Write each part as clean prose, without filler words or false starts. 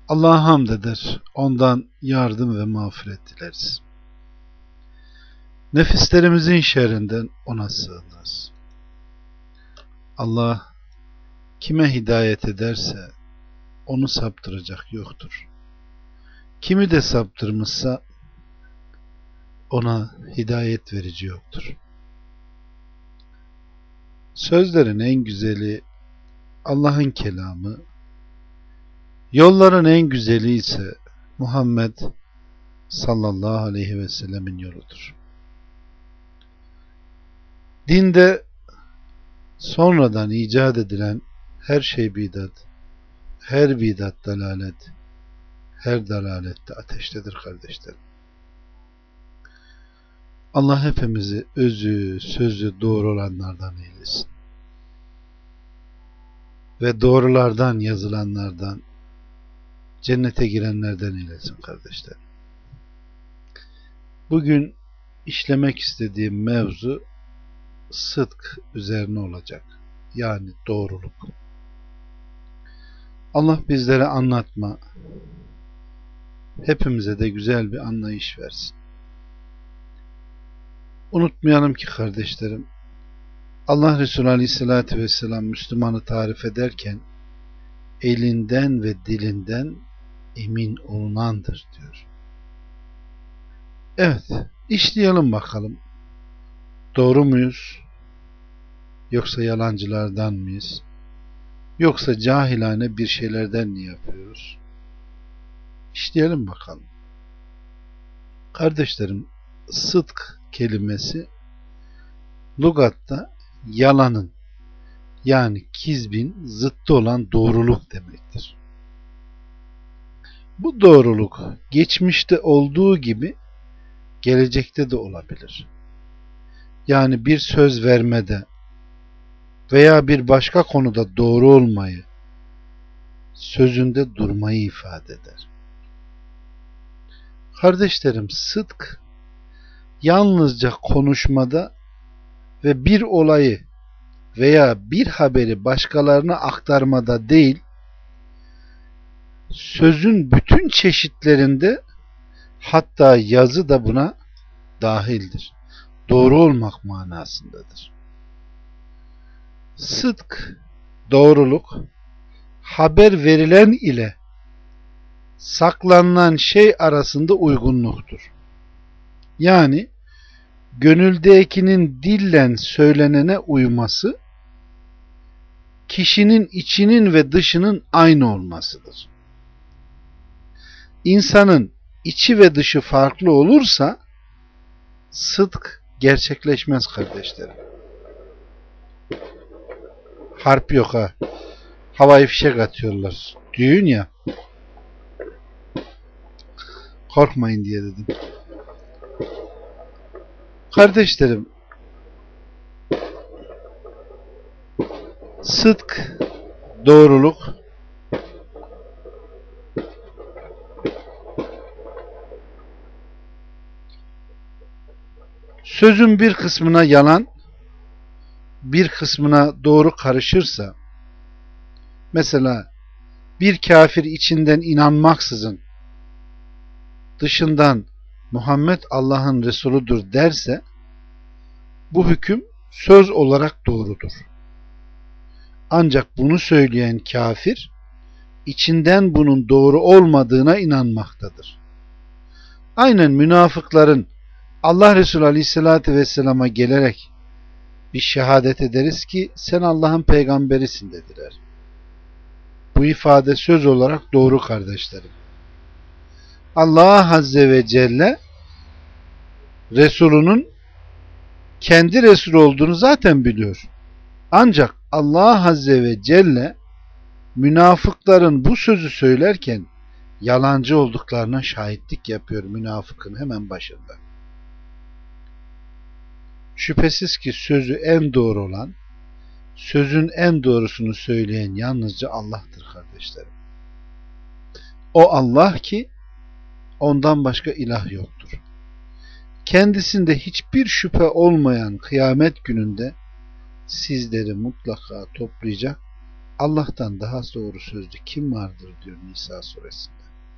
Allah'a hamd eder, ondan yardım ve mağfiret dileriz. Nefislerimizin şerrinden ona sığınırız. Allah kime hidayet ederse onu saptıracak yoktur. Kimi de saptırmışsa ona hidayet verici yoktur. Sözlerin en güzeli Allah'ın kelamı, yolların en güzeli ise Muhammed sallallahu aleyhi ve sellemin yoludur. Dinde sonradan icat edilen her şey bidat, her bidat dalalet, her dalalet de ateştedir kardeşlerim. Allah hepimizi özü, sözü doğru olanlardan eylesin. Ve doğrulardan yazılanlardan, cennete girenlerden eylesin kardeşlerim. Bugün işlemek istediğim mevzu sıdk üzerine olacak. Yani doğruluk. Allah bizlere anlatma, hepimize de güzel bir anlayış versin. Unutmayalım ki kardeşlerim, Allah Resulü Aleyhisselatü Vesselam Müslümanı tarif ederken elinden ve dilinden emin olunandır diyor. Evet, işleyelim bakalım. Doğru muyuz? Yoksa yalancılardan mıyız? Yoksa cahilane bir şeylerden mi yapıyoruz? İşleyelim bakalım. Kardeşlerim, sıdk kelimesi lügatta yalanın yani kizbin zıttı olan doğruluk demektir. Bu doğruluk geçmişte olduğu gibi gelecekte de olabilir. Yani bir söz vermede veya bir başka konuda doğru olmayı, sözünde durmayı ifade eder. Kardeşlerim, sıdk yalnızca konuşmada ve bir olayı veya bir haberi başkalarına aktarmada değil, sözün bütün çeşitlerinde, hatta yazı da buna dahildir. Doğru olmak manasındadır. Sıdk, doğruluk, haber verilen ile saklanılan şey arasında uygunluktur. Yani gönüldekinin dillen söylenene uyması, kişinin içinin ve dışının aynı olmasıdır. İnsanın içi ve dışı farklı olursa sıdk gerçekleşmez kardeşlerim. Harp yok ha. Havai fişek atıyorlar. Düğün ya. Korkmayın diye dedim. Kardeşlerim, sıdk, doğruluk, sözün bir kısmına yalan, bir kısmına doğru karışırsa, mesela bir kafir içinden inanmaksızın dışından Muhammed Allah'ın Resuludur derse, bu hüküm söz olarak doğrudur. Ancak bunu söyleyen kafir içinden bunun doğru olmadığına inanmaktadır. Aynen münafıkların Allah Resulü Aleyhisselatü Vesselam'a gelerek bir şehadet ederiz ki sen Allah'ın peygamberisin dediler. Bu ifade söz olarak doğru kardeşlerim. Allah Azze ve Celle Resulünün kendi Resul olduğunu zaten biliyor. Ancak Allah Azze ve Celle münafıkların bu sözü söylerken yalancı olduklarına şahitlik yapıyor münafıkın hemen başında. Şüphesiz ki sözü en doğru olan, sözün en doğrusunu söyleyen yalnızca Allah'tır kardeşlerim. O Allah ki ondan başka ilah yoktur. Kendisinde hiçbir şüphe olmayan kıyamet gününde sizleri mutlaka toplayacak Allah'tan daha doğru sözlü kim vardır diyor Nisa suresinde.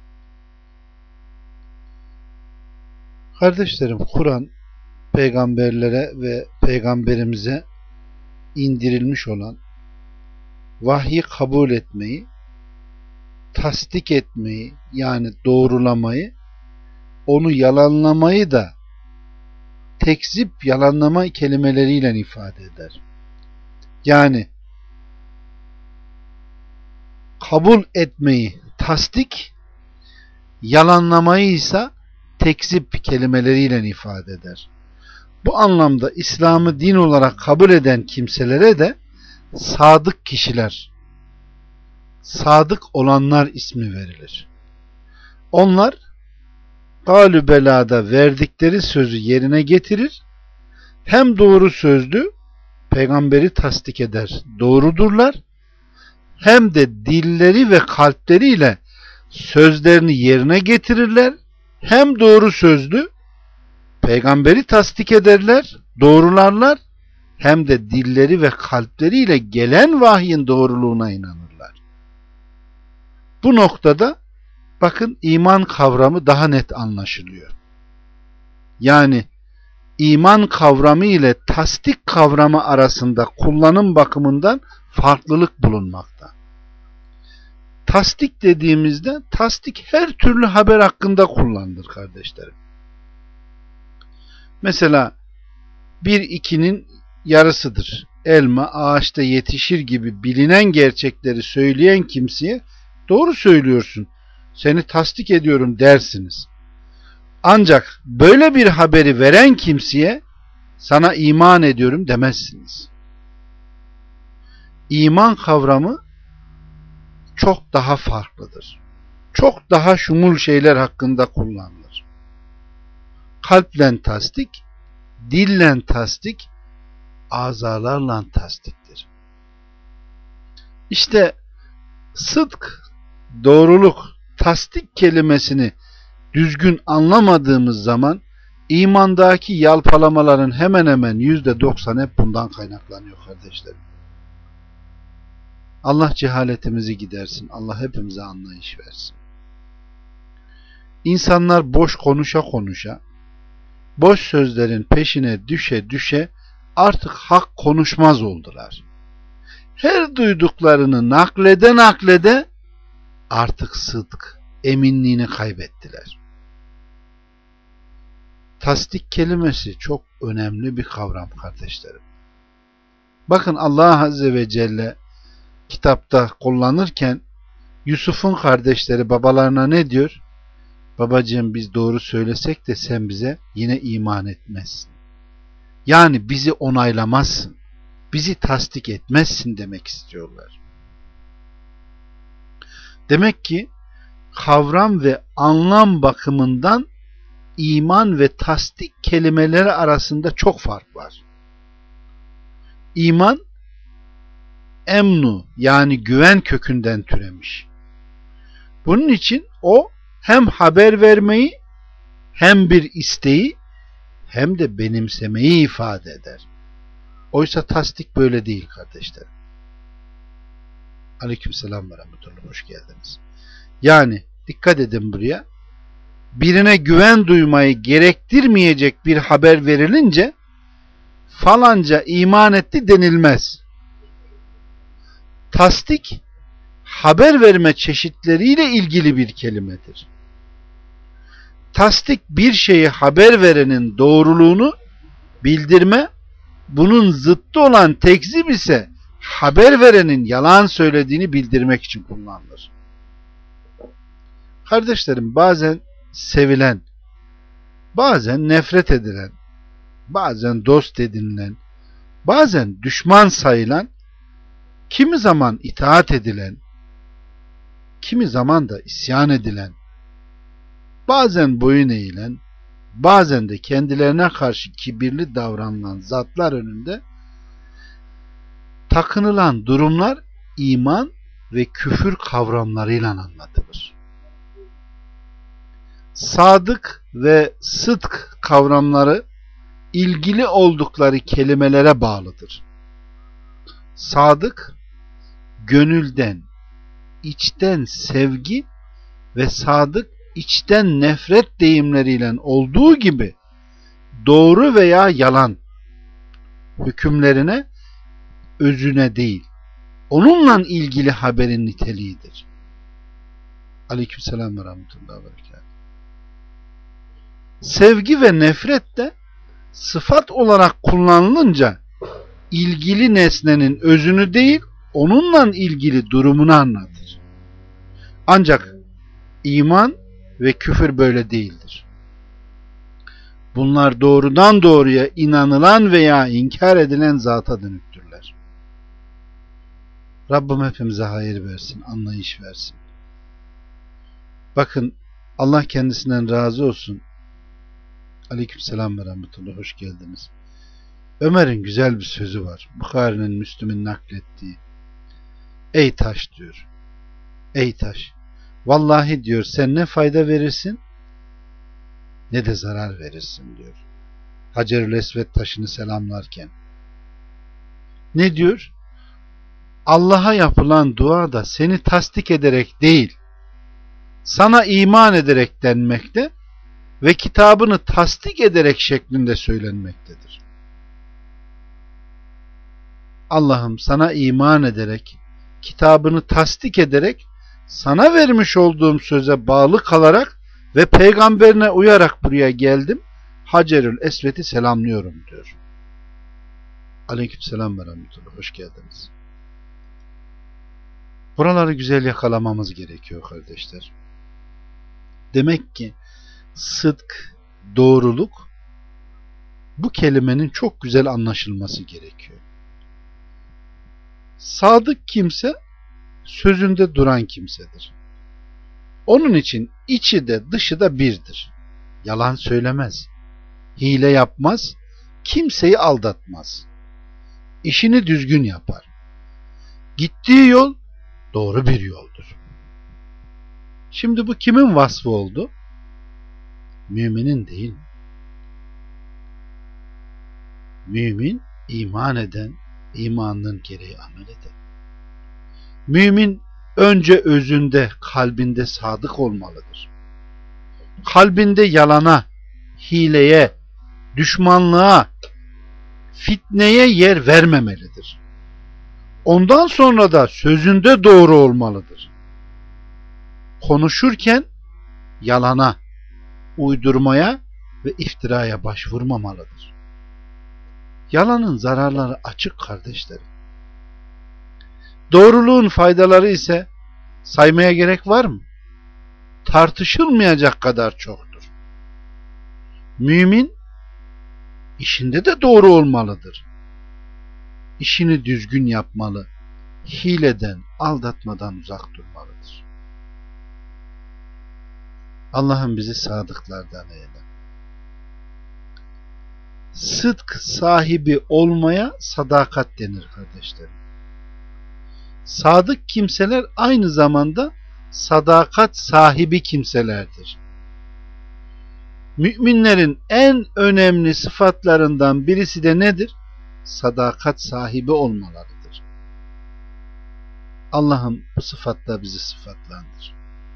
Kardeşlerim, Kur'an peygamberlere ve peygamberimize indirilmiş olan vahyi kabul etmeyi, tasdik etmeyi, yani doğrulamayı, onu yalanlamayı da tekzip, yalanlama kelimeleriyle ifade eder. Yani kabul etmeyi tasdik, yalanlamayı ise tekzip kelimeleriyle ifade eder. Bu anlamda İslam'ı din olarak kabul eden kimselere de sadık kişiler, sadık olanlar ismi verilir. Onlar galü belada verdikleri sözü yerine getirir, hem doğru sözlü, peygamberi tasdik eder, doğrudurlar, hem de dilleri ve kalpleriyle sözlerini yerine getirirler, hem doğru sözlü, peygamberi tasdik ederler, doğrularlar, hem de dilleri ve kalpleriyle gelen vahyin doğruluğuna inanırlar. Bu noktada bakın, iman kavramı daha net anlaşılıyor. Yani iman kavramı ile tasdik kavramı arasında kullanım bakımından farklılık bulunmakta. Tasdik dediğimizde, tasdik her türlü haber hakkında kullanılır kardeşlerim. Mesela 1-2'nin yarısıdır, elma ağaçta yetişir gibi bilinen gerçekleri söyleyen kimseye doğru söylüyorsun, seni tasdik ediyorum dersiniz. Ancak böyle bir haberi veren kimseye sana iman ediyorum demezsiniz. İman kavramı çok daha farklıdır. Çok daha şumul şeyler hakkında kullanılır. Kalple tasdik, dille tasdik, azalarla tasdiktir. İşte sıdk, doğruluk, tasdik kelimesini düzgün anlamadığımız zaman imandaki yalpalamaların hemen hemen %90 hep bundan kaynaklanıyor kardeşlerim. Allah cehaletimizi gidersin. Allah hepimize anlayış versin. İnsanlar boş konuşa konuşa, boş sözlerin peşine düşe düşe artık hak konuşmaz oldular. Her duyduklarını naklede naklede artık sıdk, eminliğini kaybettiler. Tasdik kelimesi çok önemli bir kavram kardeşlerim. Bakın, Allah Azze ve Celle kitapta kullanırken Yusuf'un kardeşleri babalarına ne diyor? Babacığım, biz doğru söylesek de sen bize yine iman etmezsin. Yani bizi onaylamazsın, bizi tasdik etmezsin demek istiyorlar. Demek ki kavram ve anlam bakımından iman ve tasdik kelimeleri arasında çok fark var. İman, emnu, yani güven kökünden türemiş. Bunun için o hem haber vermeyi, hem bir isteği, hem de benimsemeyi ifade eder. Oysa tasdik böyle değil kardeşlerim. Aleykümselam ve rahmetullah, hoş geldiniz. Yani dikkat edin buraya. Birine güven duymayı gerektirmeyecek bir haber verilince falanca iman etti denilmez. Tasdik, haber verme çeşitleriyle ilgili bir kelimedir. Tasdik, bir şeyi haber verenin doğruluğunu bildirme, bunun zıttı olan tekzip ise haber verenin yalan söylediğini bildirmek için kullanılır. Kardeşlerim, bazen sevilen, bazen nefret edilen, bazen dost edinilen, bazen düşman sayılan, kimi zaman itaat edilen, kimi zaman da isyan edilen, bazen boyun eğilen, bazen de kendilerine karşı kibirli davranılan zatlar önünde takınılan durumlar iman ve küfür kavramlarıyla anlatılır. Sadık ve sıdk kavramları ilgili oldukları kelimelere bağlıdır. Sadık, gönülden, içten sevgi ve sadık içten nefret deyimleriyle olduğu gibi doğru veya yalan hükümlerine, özüne değil, onunla ilgili haberin niteliğidir. Aleykümselam ve rahmetullahi ve berekatuhu. Sevgi ve nefret de sıfat olarak kullanılınca ilgili nesnenin özünü değil, onunla ilgili durumunu anlatır. Ancak iman ve küfür böyle değildir. Bunlar doğrudan doğruya inanılan veya inkar edilen zata dönüktürler. Rabbim hepimize hayır versin, anlayış versin. Bakın, Allah kendisinden razı olsun. Aleykümselam ve rahmetullah, hoş geldiniz. Ömer'in güzel bir sözü var. Bukhari'nin, Müslüm'ün naklettiği. Ey taş diyor. Ey taş. Vallahi diyor, sen ne fayda verirsin ne de zarar verirsin diyor. Hacer-ül Esved taşını selamlarken. Ne diyor? Allah'a yapılan dua da seni tasdik ederek değil, sana iman ederek denmekte ve kitabını tasdik ederek şeklinde söylenmektedir. Allah'ım sana iman ederek, kitabını tasdik ederek, sana vermiş olduğum söze bağlı kalarak ve peygamberine uyarak buraya geldim. Hacerül Esved'i selamlıyorum diyor. Aleykümselam ve rahmetullah. Hoş geldiniz. Buraları güzel yakalamamız gerekiyor kardeşler. Demek ki sıdk, doğruluk, bu kelimenin çok güzel anlaşılması gerekiyor. Sadık kimse sözünde duran kimsedir. Onun için içi de dışı da birdir. Yalan söylemez, hile yapmaz, kimseyi aldatmaz. İşini düzgün yapar. Gittiği yol doğru bir yoldur. Şimdi bu kimin vasfı oldu? Müminin değil mi? Mümin, iman eden, imanının gereği amel eder. Mümin önce özünde, kalbinde sadık olmalıdır. Kalbinde yalana, hileye, düşmanlığa, fitneye yer vermemelidir. Ondan sonra da sözünde doğru olmalıdır. Konuşurken yalana, uydurmaya ve iftiraya başvurmamalıdır. Yalanın zararları açık kardeşlerim. Doğruluğun faydaları ise saymaya gerek var mı? Tartışılmayacak kadar çoktur. Mümin işinde de doğru olmalıdır. İşini düzgün yapmalı. Hileden, aldatmadan uzak durmalıdır. Allah'ım bizi sadıklardan eyle. Sıdk sahibi olmaya sadakat denir kardeşlerim. Sadık kimseler aynı zamanda sadakat sahibi kimselerdir. Müminlerin en önemli sıfatlarından birisi de nedir? Sadakat sahibi olmalarıdır. Allah'ım bu sıfatla bizi sıfatlandır.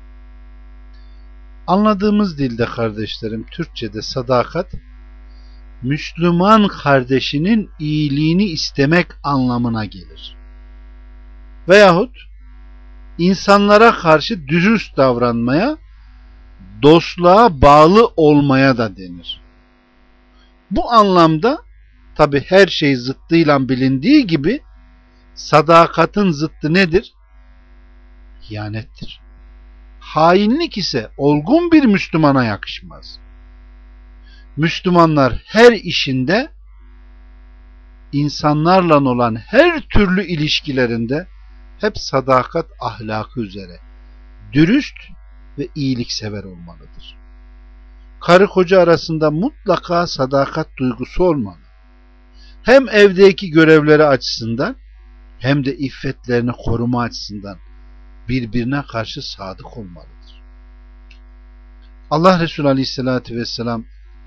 Anladığımız dilde kardeşlerim, Türkçe'de sadakat, Müslüman kardeşinin iyiliğini istemek anlamına gelir. Veyahut insanlara karşı dürüst davranmaya, dostluğa bağlı olmaya da denir. Bu anlamda tabi her şey zıttıyla bilindiği gibi sadakatin zıttı nedir? İhanettir. Hainlik ise olgun bir Müslümana yakışmaz. Müslümanlar her işinde, insanlarla olan her türlü ilişkilerinde hep sadakat ahlakı üzere dürüst ve iyiliksever olmalıdır. Karı koca arasında mutlaka sadakat duygusu olmalı. Hem evdeki görevleri açısından hem de iffetlerini koruma açısından birbirine karşı sadık olmalıdır. Allah Resulü Aleyhisselatü Vesselam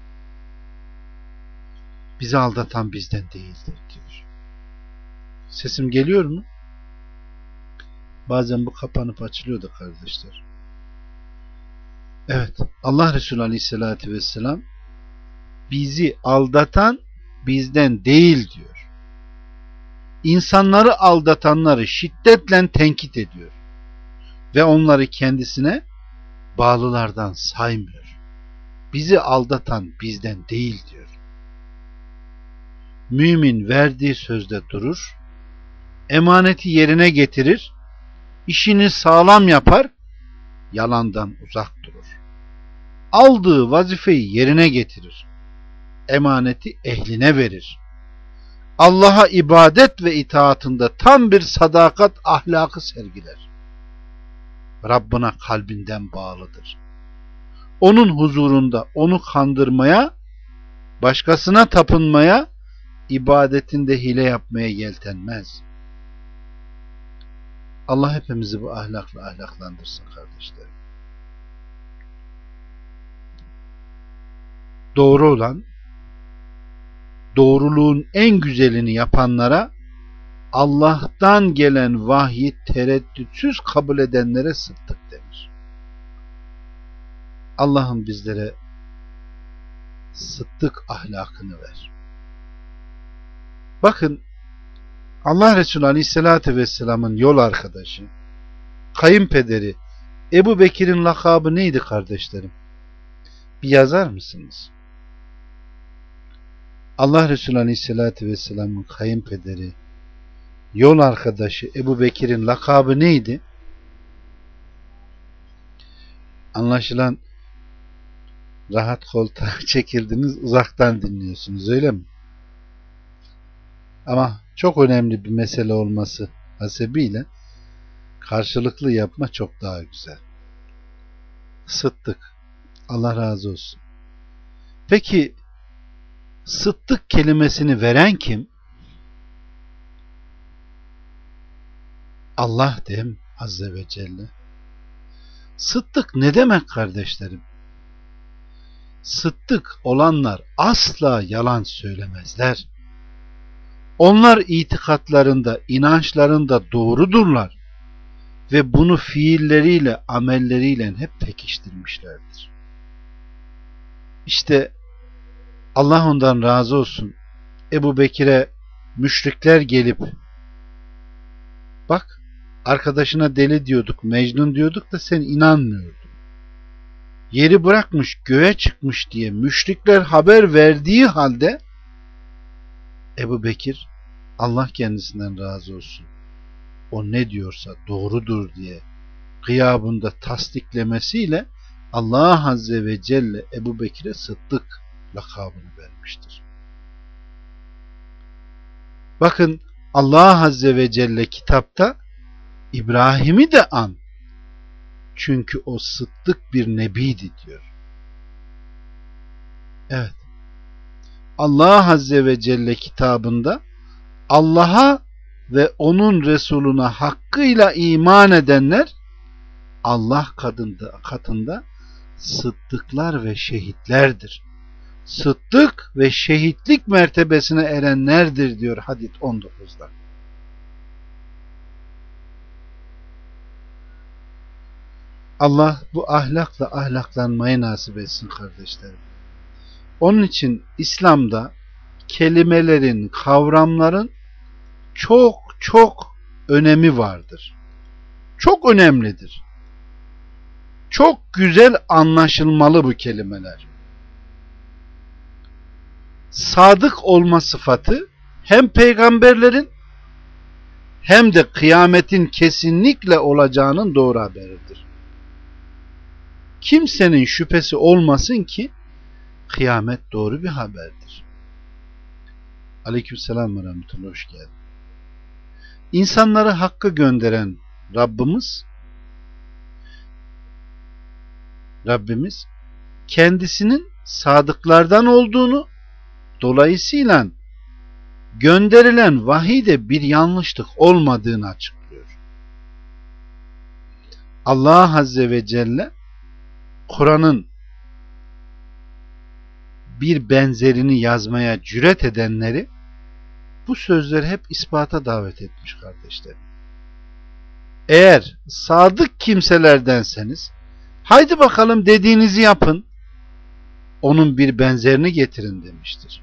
bizi aldatan bizden değildir diyor. Sesim geliyor mu? Bazen bu kapanıp açılıyordu kardeşler. Evet, Allah Resulü Aleyhisselatü Vesselam bizi aldatan bizden değil diyor. İnsanları aldatanları şiddetle tenkit ediyor ve onları kendisine bağlılardan saymıyor. Bizi aldatan bizden değil diyor. Mümin verdiği sözde durur, emaneti yerine getirir, işini sağlam yapar, yalandan uzak durur. Aldığı vazifeyi yerine getirir, emaneti ehline verir. Allah'a ibadet ve itaatında tam bir sadakat ahlakı sergiler. Rabbına kalbinden bağlıdır. Onun huzurunda onu kandırmaya, başkasına tapınmaya, ibadetinde hile yapmaya yeltenmez. Allah hepimizi bu ahlakla ahlaklandırsın kardeşlerim. Doğru olan, doğruluğun en güzelini yapanlara, Allah'tan gelen vahyi tereddütsüz kabul edenlere sıddık denir. Allah'ım bizlere sıddık ahlakını ver. Bakın, Allah Resulü Aleyhisselatü Vesselam'ın yol arkadaşı, kayınpederi Ebu Bekir'in lakabı neydi kardeşlerim? Bir yazar mısınız? Allah Resulü Aleyhisselatü Vesselam'ın kayınpederi, yol arkadaşı Ebu Bekir'in lakabı neydi? Anlaşılan rahat koltuğa çekildiniz, uzaktan dinliyorsunuz, öyle mi? Ama çok önemli bir mesele olması hasebiyle karşılıklı yapma çok daha güzel. Sıddık. Allah razı olsun. Peki sıddık kelimesini veren kim? Allah dem Azze ve Celle. Sıddık ne demek kardeşlerim? Sıddık olanlar asla yalan söylemezler. Onlar itikatlarında, inançlarında doğrudurlar ve bunu fiilleriyle, amelleriyle hep pekiştirmişlerdir. İşte Allah ondan razı olsun. Ebu Bekir'e müşrikler gelip, bak arkadaşına deli diyorduk, Mecnun diyorduk da sen inanmıyordun. Yeri bırakmış göğe çıkmış diye müşrikler haber verdiği halde Ebu Bekir, Allah kendisinden razı olsun, o ne diyorsa doğrudur diye gıyabında tasdiklemesiyle Allah Azze ve Celle Ebu Bekir'e Sıddık lakabını vermiştir. Bakın Allah Azze ve Celle kitapta İbrahim'i de an, çünkü o sıddık bir nebiydi diyor. Evet. Allah Azze ve Celle kitabında Allah'a ve onun Resulüne hakkıyla iman edenler Allah katında sıddıklar ve şehitlerdir. Sıddık ve şehitlik mertebesine erenlerdir diyor Hadid 19'da. Allah bu ahlakla ahlaklanmayı nasip etsin kardeşlerim. Onun için İslam'da kelimelerin, kavramların çok çok önemi vardır. Çok önemlidir. Çok güzel anlaşılmalı bu kelimeler. Sadık olma sıfatı hem peygamberlerin hem de kıyametin kesinlikle olacağının doğru haberidir. Kimsenin şüphesi olmasın ki kıyamet doğru bir haberdir. Aleykümselam ve rahmetullah, hoş geldin. İnsanları hakka gönderen Rabbimiz kendisinin sadıklardan olduğunu, dolayısıyla gönderilen vahiyde bir yanlışlık olmadığını açıklıyor. Allah Azze ve Celle Kur'an'ın bir benzerini yazmaya cüret edenleri bu sözleri hep ispata davet etmiş kardeşlerim. Eğer sadık kimselerdenseniz haydi bakalım dediğinizi yapın, onun bir benzerini getirin demiştir.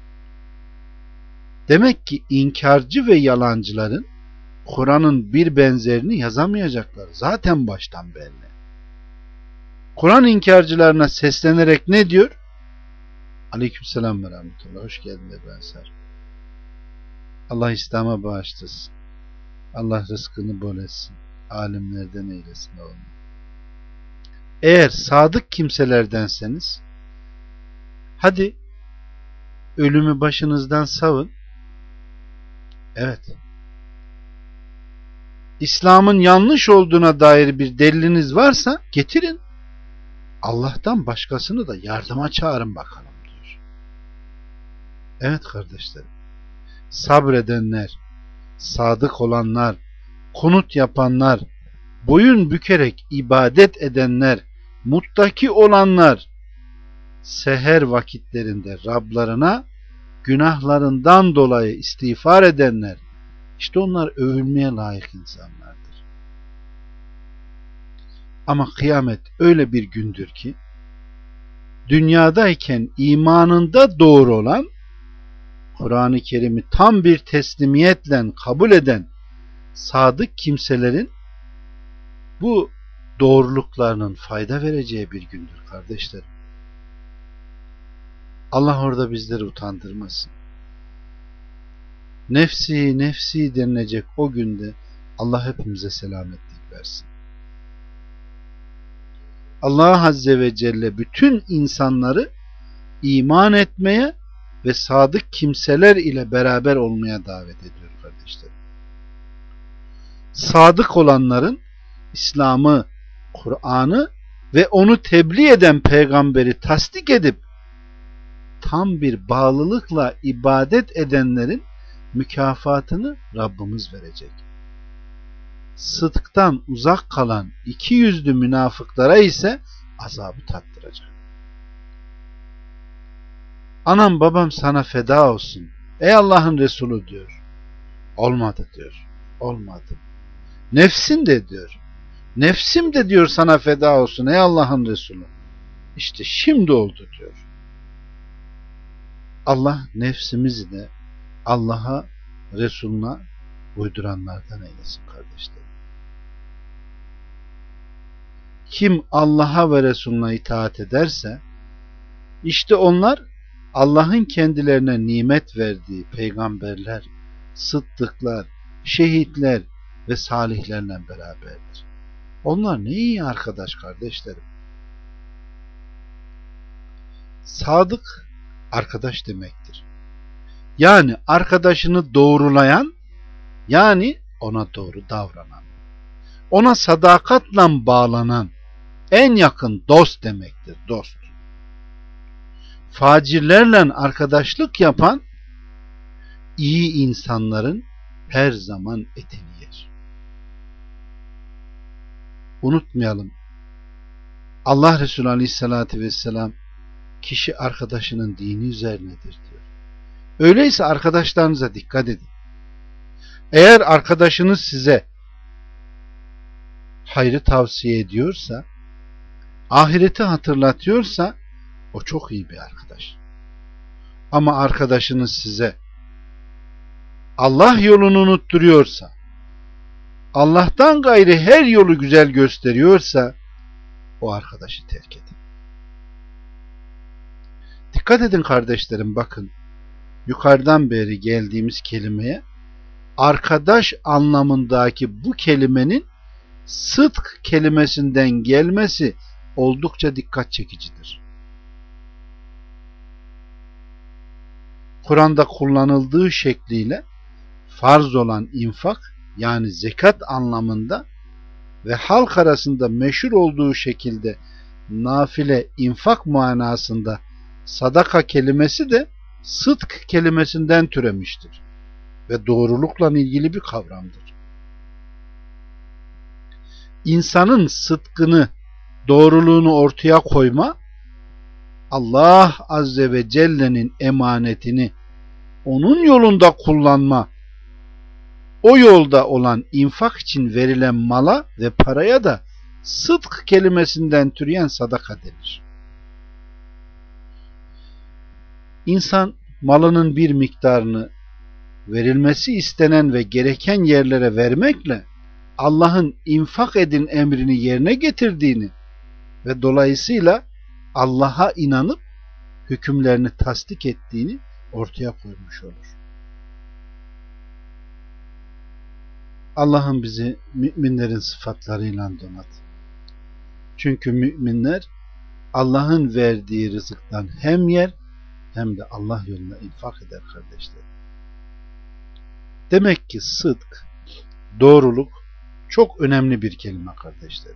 Demek ki inkarcı ve yalancıların Kur'an'ın bir benzerini yazamayacaklar. Zaten baştan belli. Kur'an inkarcılarına seslenerek ne diyor? Aleykümselam ve rahmetullah. Hoş geldin Ebu Ensar. Allah İslam'a bağışlasın. Allah rızkını bol etsin. Alimlerden eylesin oğlum. Eğer sadık kimselerdenseniz hadi ölümü başınızdan savun. Evet. İslam'ın yanlış olduğuna dair bir deliliniz varsa getirin. Allah'tan başkasını da yardıma çağırın bakalım diyor. Evet kardeşlerim. Sabredenler, sadık olanlar, kunut yapanlar, boyun bükerek ibadet edenler, muttaki olanlar, seher vakitlerinde Rablarına günahlarından dolayı istiğfar edenler, işte onlar övülmeye layık insanlardır. Ama kıyamet öyle bir gündür ki, dünyadayken imanında doğru olan, Kur'an-ı Kerim'i tam bir teslimiyetle kabul eden sadık kimselerin bu doğruluklarının fayda vereceği bir gündür kardeşlerim. Allah orada bizleri utandırmasın. Nefsi nefsi denilecek o günde Allah hepimize selametlik versin. Allah Azze ve Celle bütün insanları iman etmeye ve sadık kimseler ile beraber olmaya davet ediyor kardeşlerim. Sadık olanların İslam'ı, Kur'an'ı ve onu tebliğ eden peygamberi tasdik edip tam bir bağlılıkla ibadet edenlerin mükafatını Rabbimiz verecek. Sıdktan uzak kalan iki yüzlü münafıklara ise azabı tattıracak. Anam babam sana feda olsun ey Allah'ın Resulü diyor. Olmadı diyor. Olmadı. Nefsin de diyor. Nefsim de diyor sana feda olsun ey Allah'ın Resulü. İşte şimdi oldu diyor. Allah nefsimizi de Allah'a, Resulüne uyduranlardan eylesin kardeşlerim. Kim Allah'a ve Resulüne itaat ederse işte onlar Allah'ın kendilerine nimet verdiği peygamberler, sıddıklar, şehitler ve salihlerle beraberdir. Onlar ne iyi arkadaş kardeşlerim. Sadık arkadaş demektir. Yani arkadaşını doğrulayan, yani ona doğru davranan, ona sadakatle bağlanan en yakın dost demektir. Dost. Facirlerle arkadaşlık yapan iyi insanların her zaman etini yer. Unutmayalım. Allah Resulü Aleyhisselatü Vesselam kişi arkadaşının dini üzerinedir diyor. Öyleyse arkadaşlarınıza dikkat edin. Eğer arkadaşınız size hayrı tavsiye ediyorsa, ahireti hatırlatıyorsa o çok iyi bir arkadaş. Ama arkadaşınız size Allah yolunu unutturuyorsa, Allah'tan gayri her yolu güzel gösteriyorsa o arkadaşı terk edin. Dikkat edin kardeşlerim, bakın yukarıdan beri geldiğimiz kelimeye arkadaş anlamındaki bu kelimenin sıdk kelimesinden gelmesi oldukça dikkat çekicidir. Kur'an'da kullanıldığı şekliyle farz olan infak yani zekat anlamında ve halk arasında meşhur olduğu şekilde nafile infak manasında sadaka kelimesi de sıdk kelimesinden türemiştir ve doğrulukla ilgili bir kavramdır. İnsanın sıdkını, doğruluğunu ortaya koyma, Allah Azze ve Celle'nin emanetini onun yolunda kullanma o yolda olan infak için verilen mala ve paraya da sıdk kelimesinden türeyen sadaka denir. İnsan malının bir miktarını verilmesi istenen ve gereken yerlere vermekle Allah'ın infak edin emrini yerine getirdiğini ve dolayısıyla Allah'a inanıp hükümlerini tasdik ettiğini ortaya koymuş olur. Allah'ım bizi müminlerin sıfatlarıyla donat. Çünkü müminler Allah'ın verdiği rızıktan hem yer hem de Allah yoluna infak eder kardeşler. Demek ki sıdk, doğruluk çok önemli bir kelime kardeşlerim.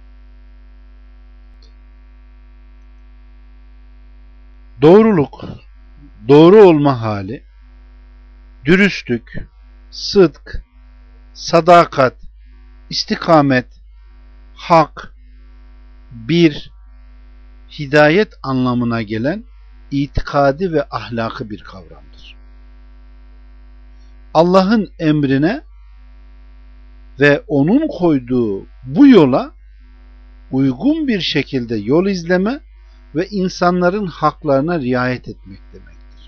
Doğruluk, doğru olma hali, dürüstlük, sıdk, sadakat, istikamet, hak, bir, hidayet anlamına gelen itikadi ve ahlakı bir kavramdır. Allah'ın emrine ve onun koyduğu bu yola uygun bir şekilde yol izleme ve insanların haklarına riayet etmek demektir.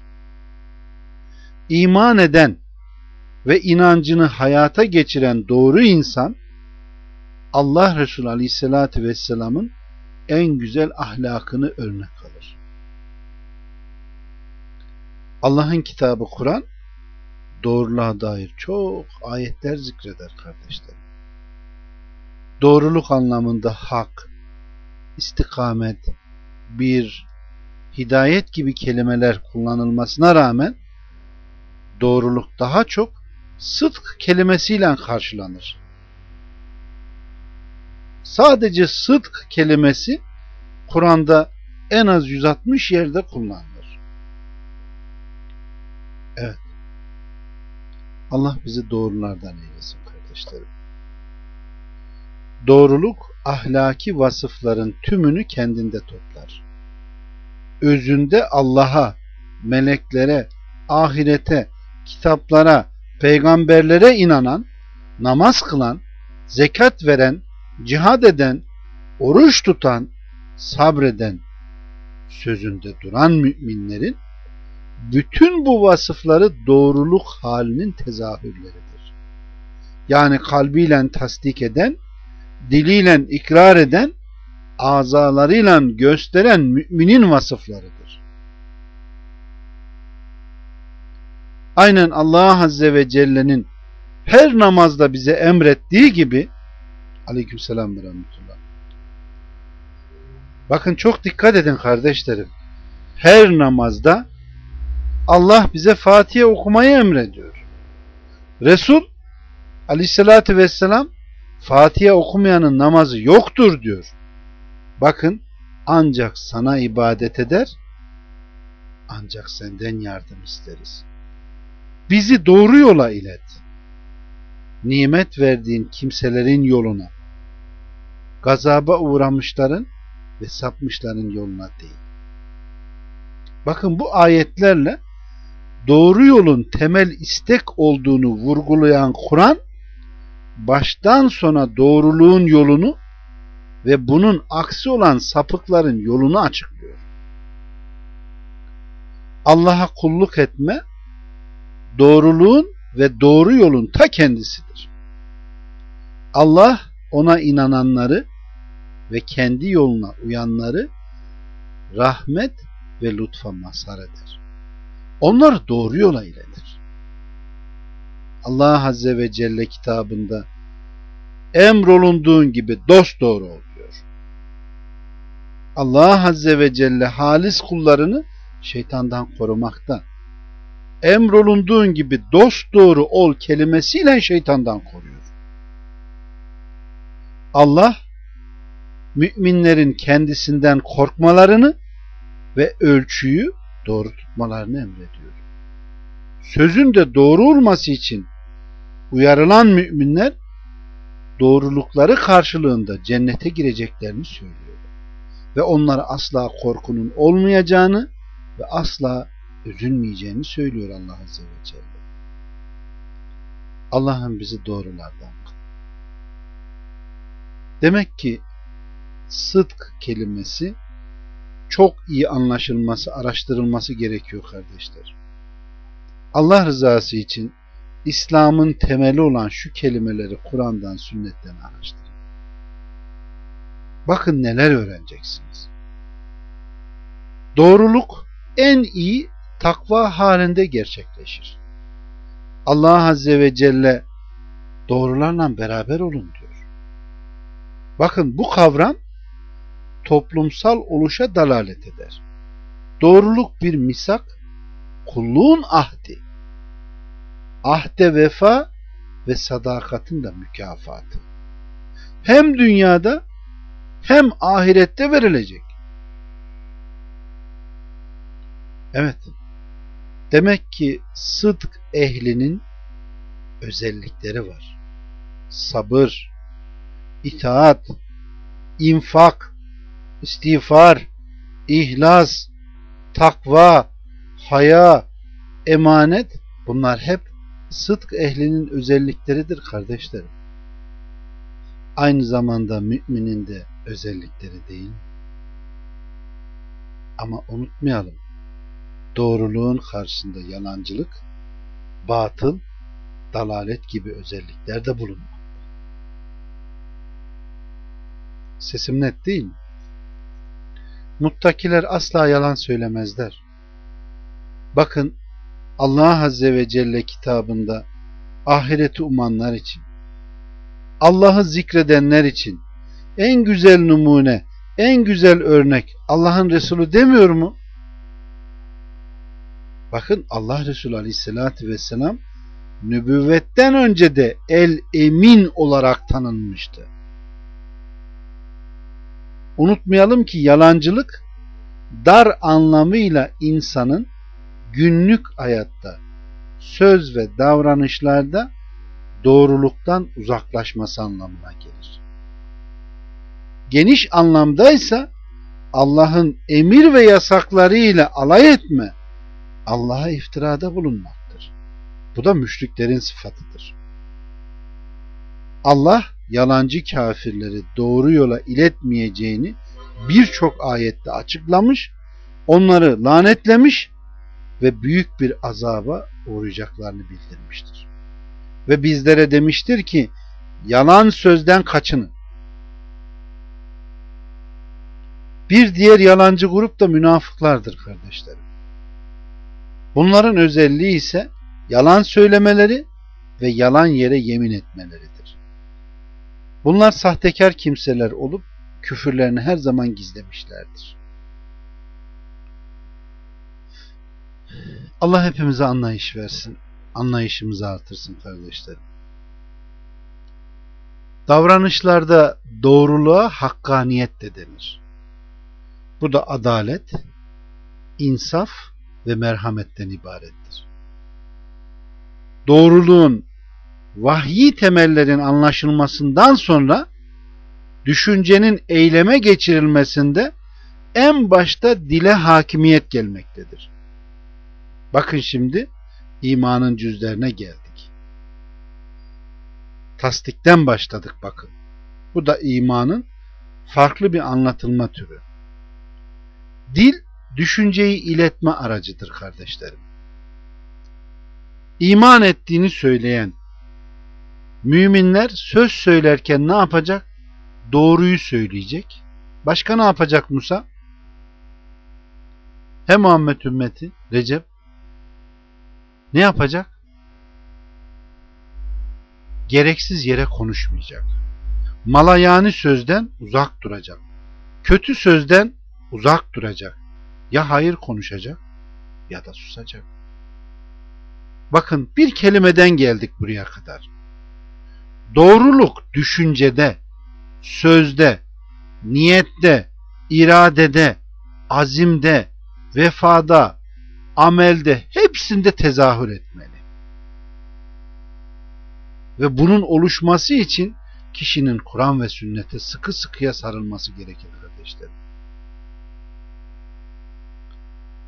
İman eden ve inancını hayata geçiren doğru insan, Allah Resulü Aleyhisselatü Vesselam'ın en güzel ahlakını örnek alır. Allah'ın kitabı Kur'an, doğruluğa dair çok ayetler zikreder kardeşlerim. Doğruluk anlamında hak, istikamet, bir, hidayet gibi kelimeler kullanılmasına rağmen doğruluk daha çok sıdk kelimesiyle karşılanır. Sadece sıdk kelimesi Kur'an'da en az 160 yerde kullanılır. Evet. Allah bizi doğrulardan eylesin kardeşlerim. Doğruluk ahlaki vasıfların tümünü kendinde toplar. Özünde Allah'a, meleklere, ahirete, kitaplara, peygamberlere inanan, namaz kılan, zekat veren, cihad eden, oruç tutan, sabreden, sözünde duran müminlerin bütün bu vasıfları doğruluk halinin tezahürleridir. Yani kalbiyle tasdik eden, diliyle ikrar eden, azalarıyla gösteren müminin vasıflarıdır. Aynen Allah Azze ve Celle'nin her namazda bize emrettiği gibi, aleykümselam ve rahmetullah. Bakın çok dikkat edin kardeşlerim. Her namazda Allah bize Fatiha okumayı emrediyor. Resul Aleyhisselatü Vesselam Fatiha okumayanın namazı yoktur diyor. Bakın, ancak sana ibadet eder, ancak senden yardım isteriz. Bizi doğru yola ilet. Nimet verdiğin kimselerin yoluna, gazaba uğramışların ve sapmışların yoluna değil. Bakın, bu ayetlerle doğru yolun temel istek olduğunu vurgulayan Kur'an, baştan sona doğruluğun yolunu ve bunun aksi olan sapıkların yolunu açıklıyor. Allah'a kulluk etme, doğruluğun ve doğru yolun ta kendisidir. Allah ona inananları ve kendi yoluna uyanları rahmet ve lütfa mazhar eder. Onları doğru yola iletir. Allah Azze ve Celle kitabında emrolunduğun gibi dosdoğru ol diyor. Allah Azze ve Celle halis kullarını şeytandan korumakta. Emrolunduğun gibi dosdoğru ol kelimesiyle şeytandan koruyor. Allah müminlerin kendisinden korkmalarını ve ölçüyü doğru tutmalarını emrediyor. Sözün de doğru olması için uyarılan müminler doğrulukları karşılığında cennete gireceklerini söylüyor. Ve onlara asla korkunun olmayacağını ve asla üzülmeyeceğini söylüyor Allah Azze ve Celle. Allah'ım bizi doğrulardan kıl. Demek ki sıdk kelimesi çok iyi anlaşılması, araştırılması gerekiyor kardeşler. Allah rızası için İslam'ın temeli olan şu kelimeleri Kur'an'dan, sünnetten araştırın. Bakın neler öğreneceksiniz. Doğruluk en iyi takva halinde gerçekleşir. Allah Azze ve Celle doğrularla beraber olun diyor. Bakın bu kavram toplumsal oluşa dalalet eder. Doğruluk bir misak, kulluğun ahdi. Ahde vefa ve sadakatin de mükafatı. Hem dünyada hem ahirette verilecek. Evet. Demek ki sıdk ehlinin özellikleri var. Sabır, itaat, infak, istiğfar, ihlas, takva, haya, emanet, bunlar hep sıdk ehlinin özellikleridir kardeşlerim. Aynı zamanda müminin de özellikleri değil. Ama unutmayalım, doğruluğun karşısında yalancılık, batıl, dalalet gibi özellikler de bulunmakta. Sesim net değil mi? Muttakiler asla yalan söylemezler. Bakın Allah Azze ve Celle kitabında ahireti umanlar için, Allah'ı zikredenler için en güzel numune, en güzel örnek Allah'ın Resulü demiyor mu? Bakın Allah Resulü Aleyhisselatü Vesselam nübüvvetten önce de el emin olarak tanınmıştı. Unutmayalım ki yalancılık dar anlamıyla insanın günlük hayatta, söz ve davranışlarda doğruluktan uzaklaşması anlamına gelir. Geniş anlamdaysa Allah'ın emir ve yasaklarıyla alay etme, Allah'a iftirada bulunmaktır. Bu da müşriklerin sıfatıdır. Allah yalancı kafirleri doğru yola iletmeyeceğini birçok ayette açıklamış, onları lanetlemiş ve büyük bir azaba uğrayacaklarını bildirmiştir. Ve bizlere demiştir ki yalan sözden kaçının. Bir diğer yalancı grup da münafıklardır kardeşlerim. Bunların özelliği ise yalan söylemeleri ve yalan yere yemin etmeleridir. Bunlar sahtekar kimseler olup küfürlerini her zaman gizlemişlerdir. Allah hepimize anlayış versin. Anlayışımızı artırsın kardeşlerim. Davranışlarda doğruluğa hakkaniyet de denir. Bu da adalet, insaf ve merhametten ibarettir. Doğruluğun vahyi temellerin anlaşılmasından sonra düşüncenin eyleme geçirilmesinde en başta dile hakimiyet gelmektedir. Bakın şimdi imanın cüzlerine geldik. Tasdikten başladık bakın. Bu da imanın farklı bir anlatılma türü. Dil düşünceyi iletme aracıdır kardeşlerim. İman ettiğini söyleyen müminler söz söylerken ne yapacak? Doğruyu söyleyecek. Başka ne yapacak Musa? He Muhammed ümmeti, Recep ne yapacak? Gereksiz yere konuşmayacak. Malayani sözden uzak duracak. Kötü sözden uzak duracak. Ya hayır konuşacak ya da susacak. Bakın bir kelimeden geldik buraya kadar. Doğruluk düşüncede, sözde, niyette, iradede, azimde, vefada, amelde hepsinde tezahür etmeli. Ve bunun oluşması için kişinin Kur'an ve sünnete sıkı sıkıya sarılması gerekir kardeşlerim.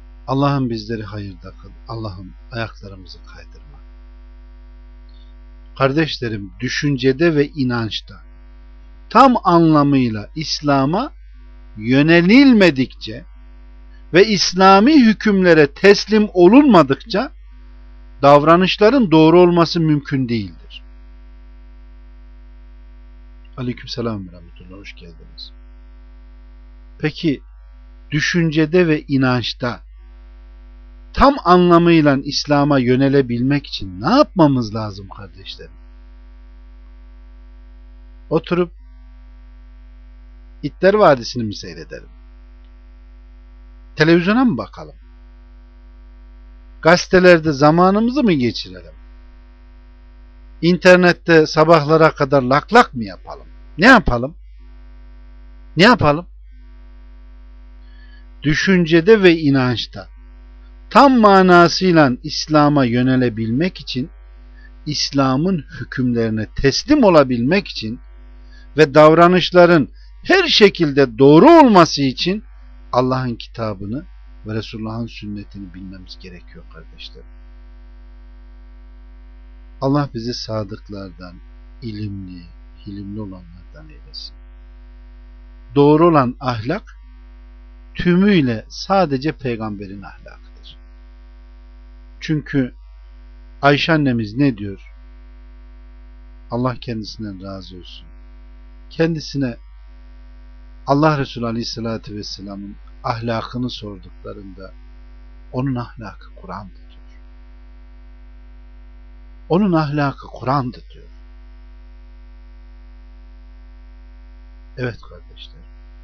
Allah'ım bizleri hayırda kıl. Allah'ım ayaklarımızı kaydırma. Kardeşlerim, düşüncede ve inançta tam anlamıyla İslam'a yönelilmedikçe ve İslami hükümlere teslim olunmadıkça davranışların doğru olması mümkün değildir. Aleykümselam ve rahmetullah, hoş geldiniz. Peki düşüncede ve inançta tam anlamıyla İslam'a yönelebilmek için ne yapmamız lazım kardeşlerim? Oturup İtler Vadisi'ni mi seyredelim? Televizyona mı bakalım? Gazetelerde zamanımızı mı geçirelim? İnternette sabahlara kadar lak lak mı yapalım? Ne yapalım? Ne yapalım? Düşüncede ve inançta tam manasıyla İslam'a yönelebilmek için, İslam'ın hükümlerine teslim olabilmek için ve davranışların her şekilde doğru olması için Allah'ın kitabını ve Resulullah'ın sünnetini bilmemiz gerekiyor kardeşlerim. Allah bizi sadıklardan, ilimli, hilimli olanlardan eylesin. Doğru olan ahlak tümüyle sadece peygamberin ahlakıdır. Çünkü Ayşe annemiz ne diyor? Allah kendisinden razı olsun. Kendisine Allah Resulü Aleyhisselatü Vesselam'ın ahlakını sorduklarında onun ahlakı Kur'an'dır diyor. Onun ahlakı Kur'an'dır diyor. Evet kardeşler.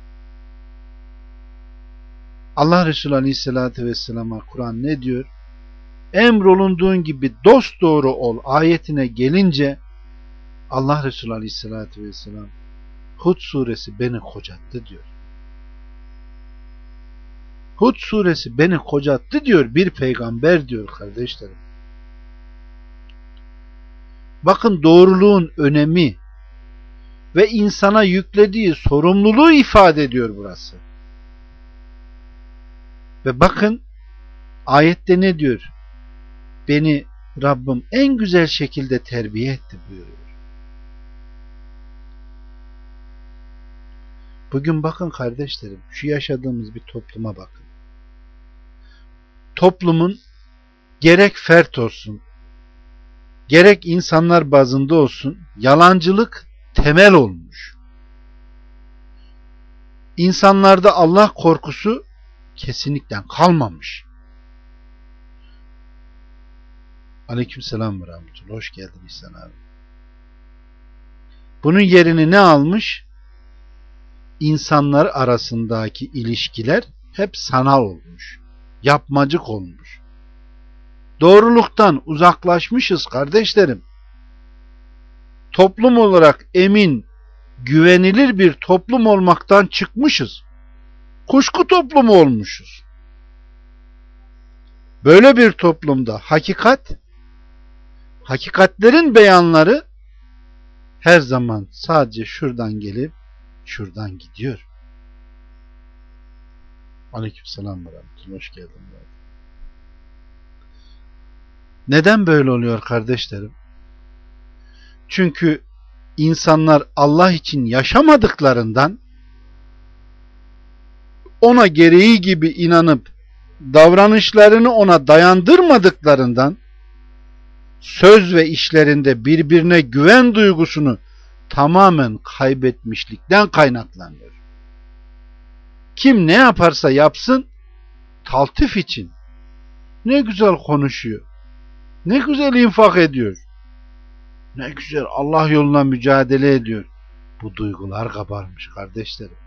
Allah Resulü Aleyhisselatü Vesselam'a Kur'an ne diyor? Emrolunduğun gibi dosdoğru ol ayetine gelince Allah Resulü Aleyhisselatü Vesselam Hud suresi beni kocattı diyor. Hud suresi beni kocattı diyor bir peygamber diyor kardeşlerim. Bakın doğruluğun önemi ve insana yüklediği sorumluluğu ifade ediyor burası. Ve bakın ayette ne diyor? Beni Rabbim en güzel şekilde terbiye etti buyuruyor. Bugün bakın kardeşlerim, şu yaşadığımız bir topluma bakın. Toplumun gerek fert olsun, gerek insanlar bazında olsun, yalancılık temel olmuş. İnsanlarda Allah korkusu kesinlikle kalmamış. Aleykümselam ve rahmetullah. Hoş geldin İhsan abi. Bunun yerini ne almış? İnsanlar arasındaki ilişkiler hep sanal olmuş. Yapmacık olmuş. Doğruluktan uzaklaşmışız kardeşlerim. Toplum olarak emin, güvenilir bir toplum olmaktan çıkmışız. Kuşku toplumu olmuşuz. Böyle bir toplumda hakikatlerin beyanları her zaman sadece şuradan gelip şuradan gidiyor. Aleykümselam ve rahmetullah. Hoş geldin. Neden böyle oluyor kardeşlerim? Çünkü insanlar Allah için yaşamadıklarından, ona gereği gibi inanıp davranışlarını ona dayandırmadıklarından, söz ve işlerinde birbirine güven duygusunu tamamen kaybetmişlikten kaynaklanıyor. Kim ne yaparsa yapsın taltif için ne güzel konuşuyor, ne güzel infak ediyor, ne güzel Allah yoluna mücadele ediyor. Bu duygular kabarmış kardeşlerim.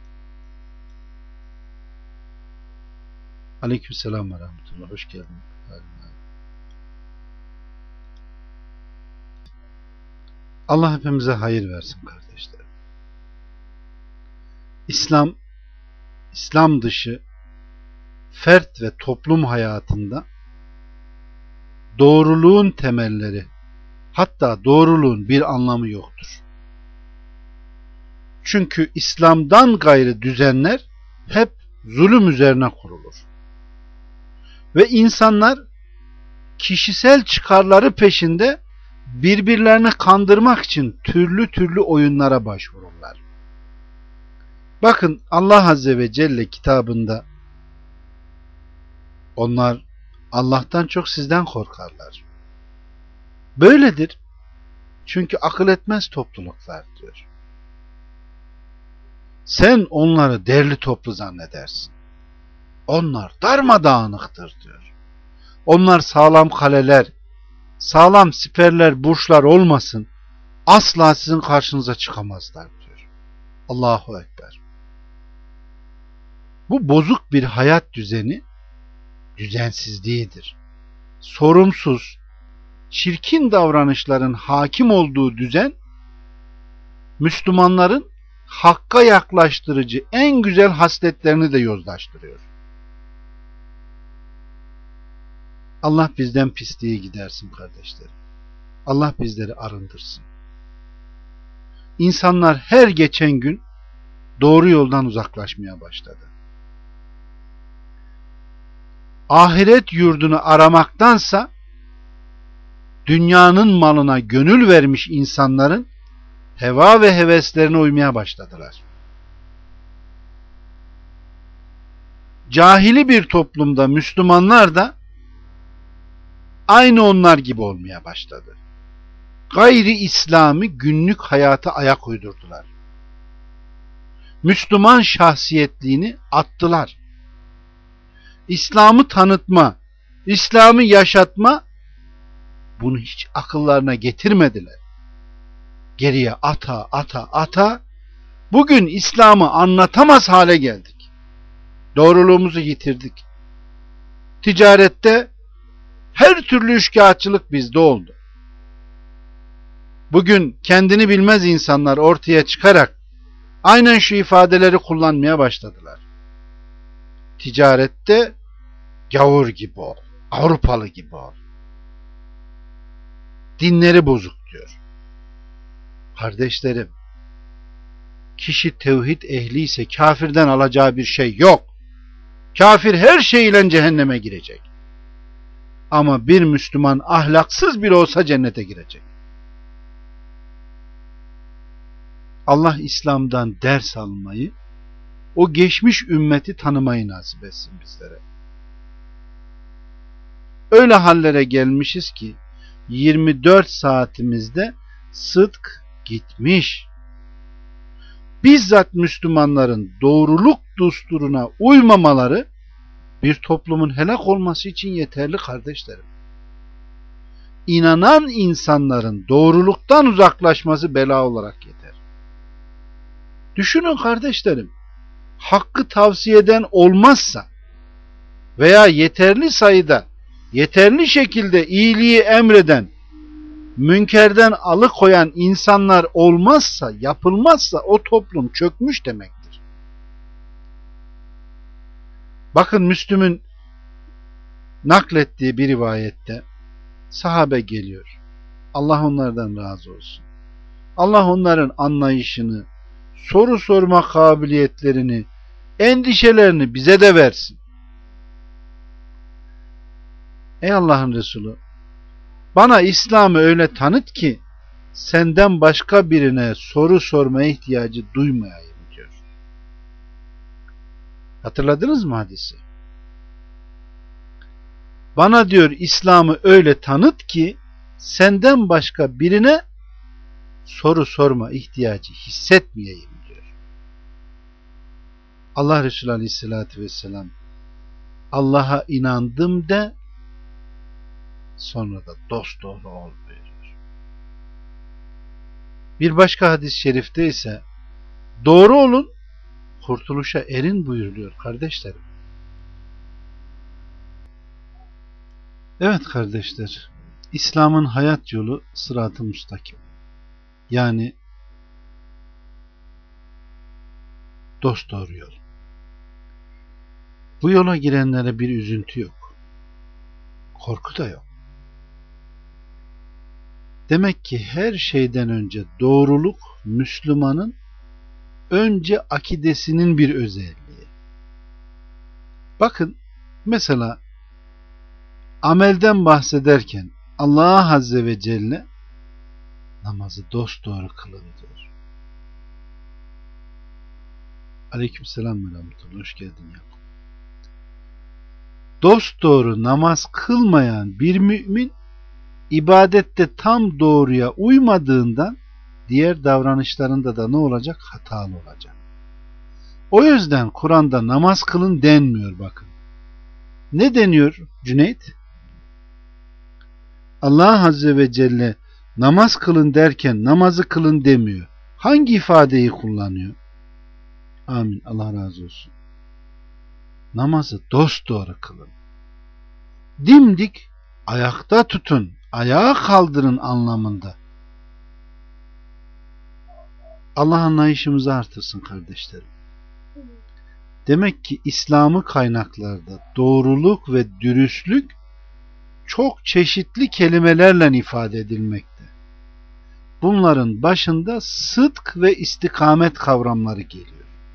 Aleykümselam ve rahmetullah. Hoş geldin. Allah hepimize hayır versin kardeşlerim. İslam dışı fert ve toplum hayatında doğruluğun temelleri, hatta doğruluğun bir anlamı yoktur. Çünkü İslam'dan gayrı düzenler hep zulüm üzerine kurulur. Ve insanlar kişisel çıkarları peşinde birbirlerini kandırmak için türlü türlü oyunlara başvururlar. Bakın Allah Azze ve Celle kitabında onlar Allah'tan çok sizden korkarlar. Böyledir. Çünkü akıl etmez topluluklar diyor. Sen onları derli toplu zannedersin. Onlar darmadağınıktır diyor. Onlar sağlam kaleler, sağlam siperler, burçlar olmasın, asla sizin karşınıza çıkamazlar diyor. Allahu Ekber. Bu bozuk bir hayat düzeni, düzensizliğidir. Sorumsuz, çirkin davranışların hakim olduğu düzen, Müslümanların hakka yaklaştırıcı en güzel hasletlerini de yozlaştırıyor. Allah bizden pisliği gidersin kardeşlerim. Allah bizleri arındırsın. İnsanlar her geçen gün doğru yoldan uzaklaşmaya başladı. Ahiret yurdunu aramaktansa dünyanın malına gönül vermiş insanların heva ve heveslerine uymaya başladılar. Cahili bir toplumda Müslümanlar da aynı onlar gibi olmaya başladı. Gayri İslami günlük hayata ayak uydurdular. Müslüman şahsiyetliğini attılar. İslam'ı tanıtma, İslam'ı yaşatma, bunu hiç akıllarına getirmediler. Geriye ata bugün İslam'ı anlatamaz hale geldik. Doğruluğumuzu yitirdik. Ticarette her türlü üçkağıtçılık bizde oldu. Bugün kendini bilmez insanlar ortaya çıkarak aynen şu ifadeleri kullanmaya başladılar. Ticarette gavur gibi ol, Avrupalı gibi ol. Dinleri bozuk diyor. Kardeşlerim, kişi tevhid ehli ise kafirden alacağı bir şey yok. Kafir her şeyle cehenneme girecek. Ama bir Müslüman ahlaksız bile olsa cennete girecek. Allah İslam'dan ders almayı, o geçmiş ümmeti tanımayı nasip etsin bizlere. Öyle hallere gelmişiz ki 24 saatimizde sıdk gitmiş. Bizzat Müslümanların doğruluk düsturuna uymamaları bir toplumun helak olması için yeterli kardeşlerim. İnanan insanların doğruluktan uzaklaşması bela olarak yeter. Düşünün kardeşlerim, hakkı tavsiye eden olmazsa veya yeterli sayıda, yeterli şekilde iyiliği emreden, münkerden alıkoyan insanlar olmazsa, yapılmazsa o toplum çökmüş demektir. Bakın Müslüm'ün naklettiği bir rivayette sahabe geliyor. Allah onlardan razı olsun. Allah onların anlayışını, soru sorma kabiliyetlerini, endişelerini bize de versin. Ey Allah'ın Resulü, bana İslam'ı öyle tanıt ki senden başka birine soru sorma ihtiyacı duymayayım diyor. Hatırladınız mı hadisi? Bana diyor İslam'ı öyle tanıt ki senden başka birine soru sorma ihtiyacı hissetmeyeyim diyor. Allah Resulü Aleyhisselatü Vesselam Allah'a inandım de sonra da dosdoğru ol buyuruyor. Bir başka hadis-i şerifte ise doğru olun, kurtuluşa erin buyuruluyor kardeşlerim. Evet kardeşler, İslam'ın hayat yolu sırat-ı müstakim. Yani dosdoğru yol. Bu yola girenlere bir üzüntü yok. Korku da yok. Demek ki her şeyden önce doğruluk Müslümanın önce akidesinin bir özelliği. Bakın mesela amelden bahsederken Allah Azze ve Celle namazı dosdoğru kılın diyor. Aleykümselam ve rahmetullah. Hoş geldin ya. Dosdoğru namaz kılmayan bir mümin ibadette tam doğruya uymadığından diğer davranışlarında da ne olacak? Hatalı olacak. O yüzden Kur'an'da namaz kılın denmiyor bakın. Ne deniyor Cüneyt? Allah Azze ve Celle namaz kılın derken namazı kılın demiyor. Hangi ifadeyi kullanıyor? Amin. Allah razı olsun. Namazı dosdoğru kılın. Dimdik ayakta tutun, ayağa kaldırın anlamında. Allah anlayışımızı artırsın kardeşlerim. Demek ki İslam'ı kaynaklarda doğruluk ve dürüstlük çok çeşitli kelimelerle ifade edilmekte. Bunların başında sıdk ve istikamet kavramları geliyor.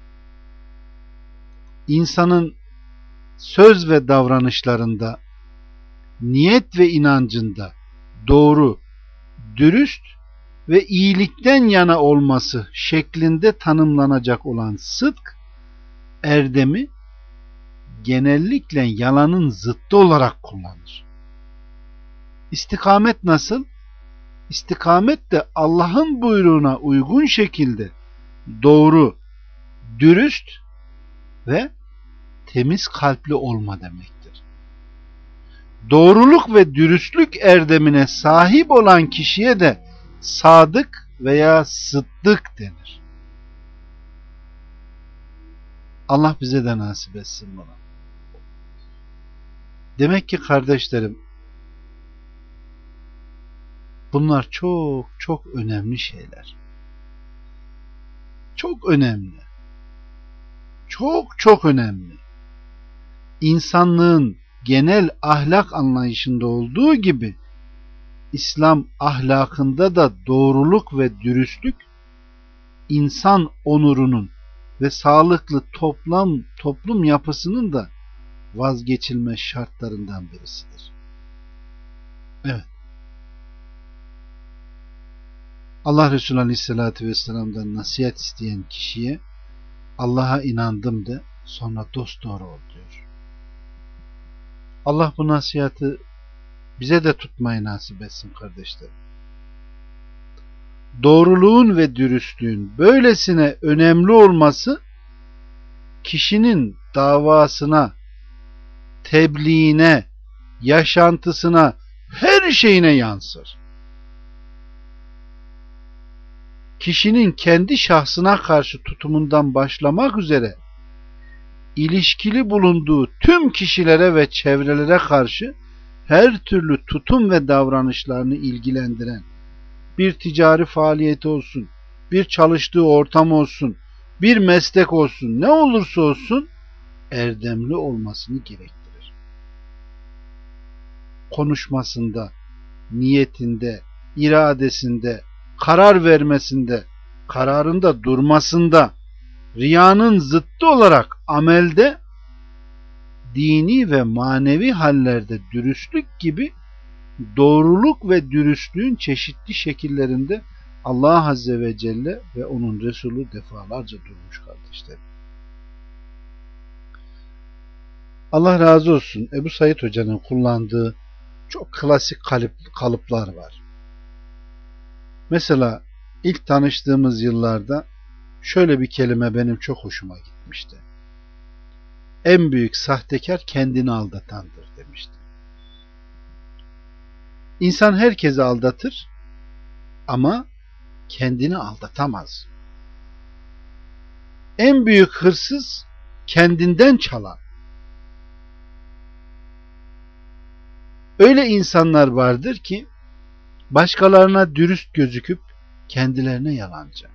İnsanın söz ve davranışlarında, niyet ve inancında doğru, dürüst ve iyilikten yana olması şeklinde tanımlanacak olan sıdk, erdemi genellikle yalanın zıttı olarak kullanır. İstikamet nasıl? İstikamet de Allah'ın buyruğuna uygun şekilde doğru, dürüst ve temiz kalpli olma demektir. Doğruluk ve dürüstlük erdemine sahip olan kişiye de sadık veya sıddık denir. Allah bize de nasip etsin bunu. Demek ki kardeşlerim, bunlar çok çok önemli şeyler. Çok önemli. Çok çok önemli. İnsanlığın genel ahlak anlayışında olduğu gibi İslam ahlakında da doğruluk ve dürüstlük insan onurunun ve sağlıklı toplum yapısının da vazgeçilmez şartlarından birisidir. Evet. Allah Resulü Aleyhisselatü Vesselam'dan nasihat isteyen kişiye Allah'a inandım de sonra dosdoğru ol diyor. Allah bu nasihatı bize de tutmayı nasip etsin kardeşlerim. Doğruluğun ve dürüstlüğün böylesine önemli olması kişinin davasına, tebliğine, yaşantısına, her şeyine yansır. Kişinin kendi şahsına karşı tutumundan başlamak üzere ilişkili bulunduğu tüm kişilere ve çevrelere karşı her türlü tutum ve davranışlarını ilgilendiren bir ticari faaliyeti olsun, bir çalıştığı ortam olsun, bir meslek olsun, ne olursa olsun erdemli olmasını gerektirir. Konuşmasında, niyetinde, iradesinde, karar vermesinde, kararında durmasında, riyanın zıttı olarak amelde, dini ve manevi hallerde dürüstlük gibi doğruluk ve dürüstlüğün çeşitli şekillerinde Allah Azze ve Celle ve onun Resulü defalarca durmuş kardeşlerim. Allah razı olsun. Ebu Said Hoca'nın kullandığı çok klasik kalıplar var. Mesela ilk tanıştığımız yıllarda şöyle bir kelime benim çok hoşuma gitmişti. En büyük sahtekar kendini aldatandır demişti. İnsan herkesi aldatır ama kendini aldatamaz. En büyük hırsız kendinden çalan. Öyle insanlar vardır ki başkalarına dürüst gözüküp kendilerine yalancı.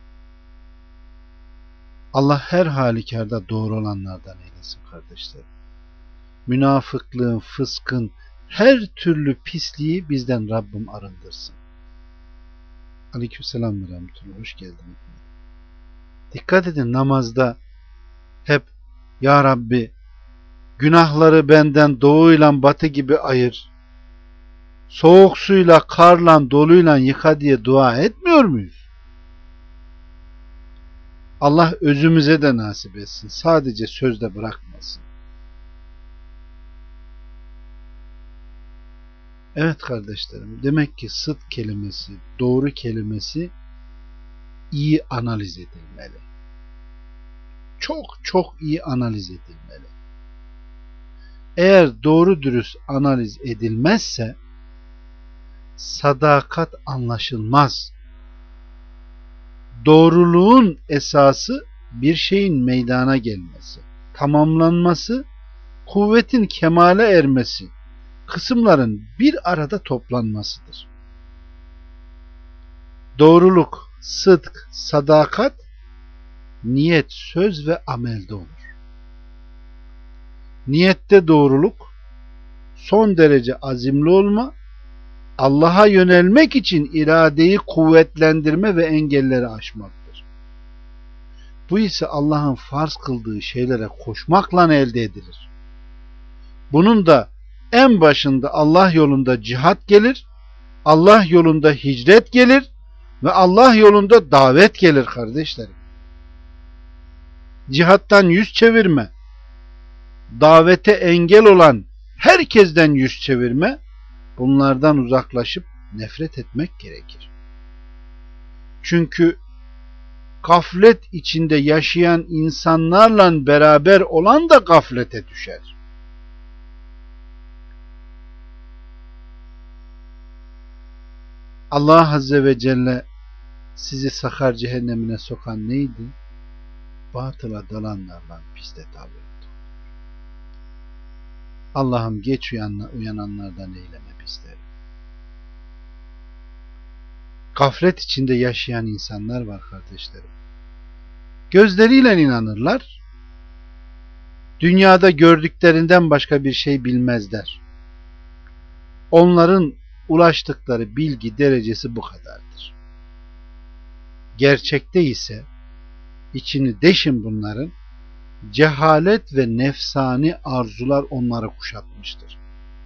Allah her halükarda doğru olanlardan eylesin kardeşlerim. Münafıklığın, fıskın, her türlü pisliği bizden Rabbim arındırsın. Aleykümselam ve rahmetullah. Hoş geldin. Dikkat edin, namazda hep Ya Rabbi günahları benden doğuyla batı gibi ayır. soğuk suyla, karla, doluyla yıka diye dua etmiyor muyuz? Allah özümüze de nasip etsin. Sadece sözde bırakmasın. Evet kardeşlerim, demek ki sıdk kelimesi, doğru kelimesi iyi analiz edilmeli. Çok çok iyi analiz edilmeli. Eğer doğru dürüst analiz edilmezse sadakat anlaşılmaz. Doğruluğun esası bir şeyin meydana gelmesi, tamamlanması, kuvvetin kemale ermesi, kısımların bir arada toplanmasıdır. Doğruluk, sıdk, sadakat, niyet, söz ve amelde olur. Niyette doğruluk, son derece azimli olma, Allah'a yönelmek için iradeyi kuvvetlendirme ve engelleri aşmaktır. Bu ise Allah'ın farz kıldığı şeylere koşmakla elde edilir. Bunun da en başında Allah yolunda cihat gelir, Allah yolunda hicret gelir ve Allah yolunda davet gelir kardeşlerim. Cihattan yüz çevirme, davete engel olan herkesten yüz çevirme, bunlardan uzaklaşıp nefret etmek gerekir. Çünkü gaflet içinde yaşayan insanlarla beraber olan da gaflete düşer. Allah Azze ve Celle sizi sakar cehennemine sokan neydi? Batıla dalanlarla piste tabi oldu. Allah'ım geç uyananlardan eyleme bizleri. Gaflet içinde yaşayan insanlar var kardeşlerim. Gözleriyle inanırlar. Dünyada gördüklerinden başka bir şey bilmezler. Onların ulaştıkları bilgi derecesi bu kadardır. Gerçekte ise içini deşin bunların, cehalet ve nefsani arzular onları kuşatmıştır.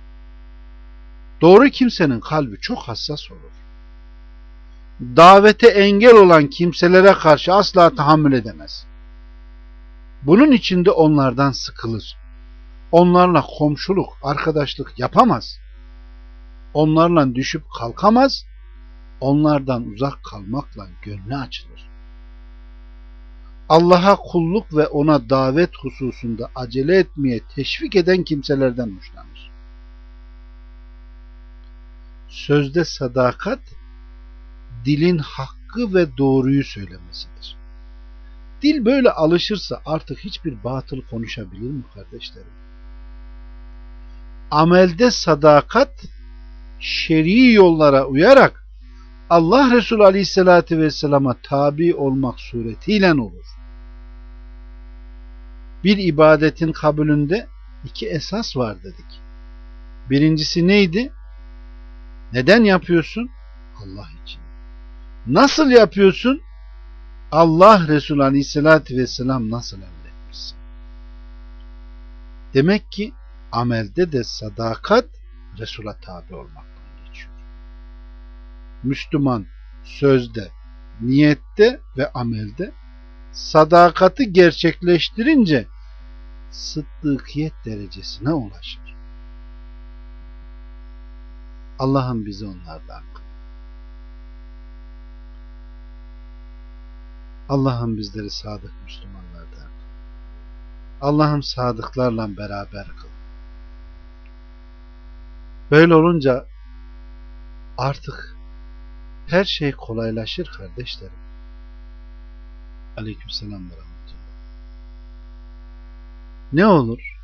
Doğru kimsenin kalbi çok hassas olur. Davete engel olan kimselere karşı asla tahammül edemez. Bunun için de onlardan sıkılır. Onlarla komşuluk, arkadaşlık yapamaz. Onlarla düşüp kalkamaz. Onlardan uzak kalmakla gönlü açılır. Allah'a kulluk ve ona davet hususunda acele etmeye teşvik eden kimselerden hoşlanır. Sözde sadakat, dilin hakkı ve doğruyu söylemesidir. Dil böyle alışırsa artık hiçbir batıl konuşabilir mi kardeşlerim? Amelde sadakat, şer'i yollara uyarak Allah Resulü Aleyhisselatü Vesselam'a tabi olmak suretiyle olur. Bir ibadetin kabulünde iki esas var dedik. Birincisi neydi? Neden yapıyorsun? Allah için. Nasıl yapıyorsun? Allah Resulü Aleyhisselatü Vesselam nasıl emretmişsin? Demek ki amelde de sadakat Resul'a tabi olmaktan geçiyor. Müslüman sözde, niyette ve amelde sadakati gerçekleştirince sıddıkiyet derecesine ulaşır. Allah'ım bizi onlardan kıl. Allah'ım bizleri sadık Müslümanlardan kıl. Allah'ım sadıklarla beraber kıl. Böyle olunca artık her şey kolaylaşır kardeşlerim. Aleykümselam ve rahmetullah. Ne olur?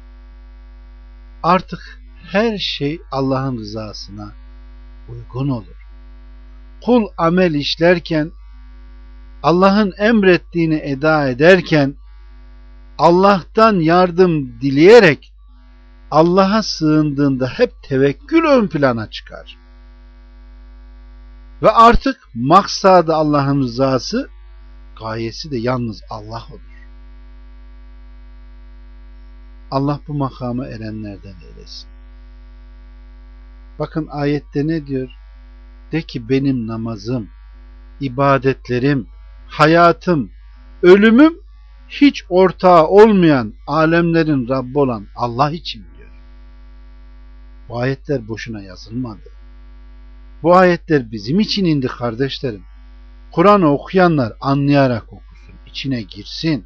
Artık her şey Allah'ın rızasına uygun olur. Kul amel işlerken, Allah'ın emrettiğini eda ederken, Allah'tan yardım dileyerek Allah'a sığındığında hep tevekkül ön plana çıkar. Ve artık maksadı Allah'ın rızası, gayesi de yalnız Allah olur. Allah bu makama erenlerden eylesin. Bakın ayette ne diyor? De ki benim namazım, ibadetlerim, hayatım, ölümüm hiç ortağı olmayan, alemlerin Rabbi olan Allah için diyor. Bu ayetler boşuna yazılmadı. Bu ayetler bizim için indi kardeşlerim. Kur'an'ı okuyanlar anlayarak okusun, içine girsin.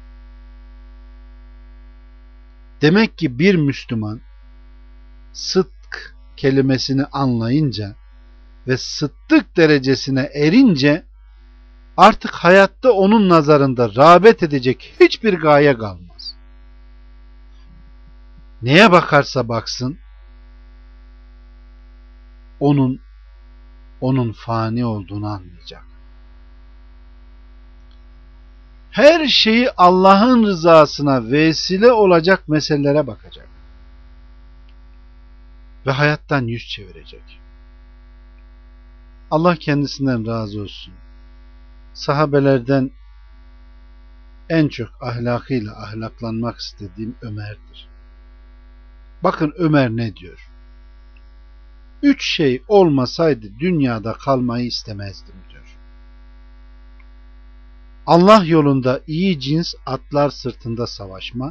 Demek ki bir Müslüman sıdk kelimesini anlayınca ve sıddık derecesine erince artık hayatta onun nazarında rağbet edecek hiçbir gaye kalmaz. Neye bakarsa baksın onun fani olduğunu anlayacak. Her şeyi Allah'ın rızasına vesile olacak meselelere bakacak. Ve hayattan yüz çevirecek. Allah kendisinden razı olsun. Sahabelerden en çok ahlakıyla ahlaklanmak istediğim Ömer'dir. Bakın Ömer ne diyor? 3 şey olmasaydı dünyada kalmayı istemezdim diyor. Allah yolunda iyi cins atlar sırtında savaşma,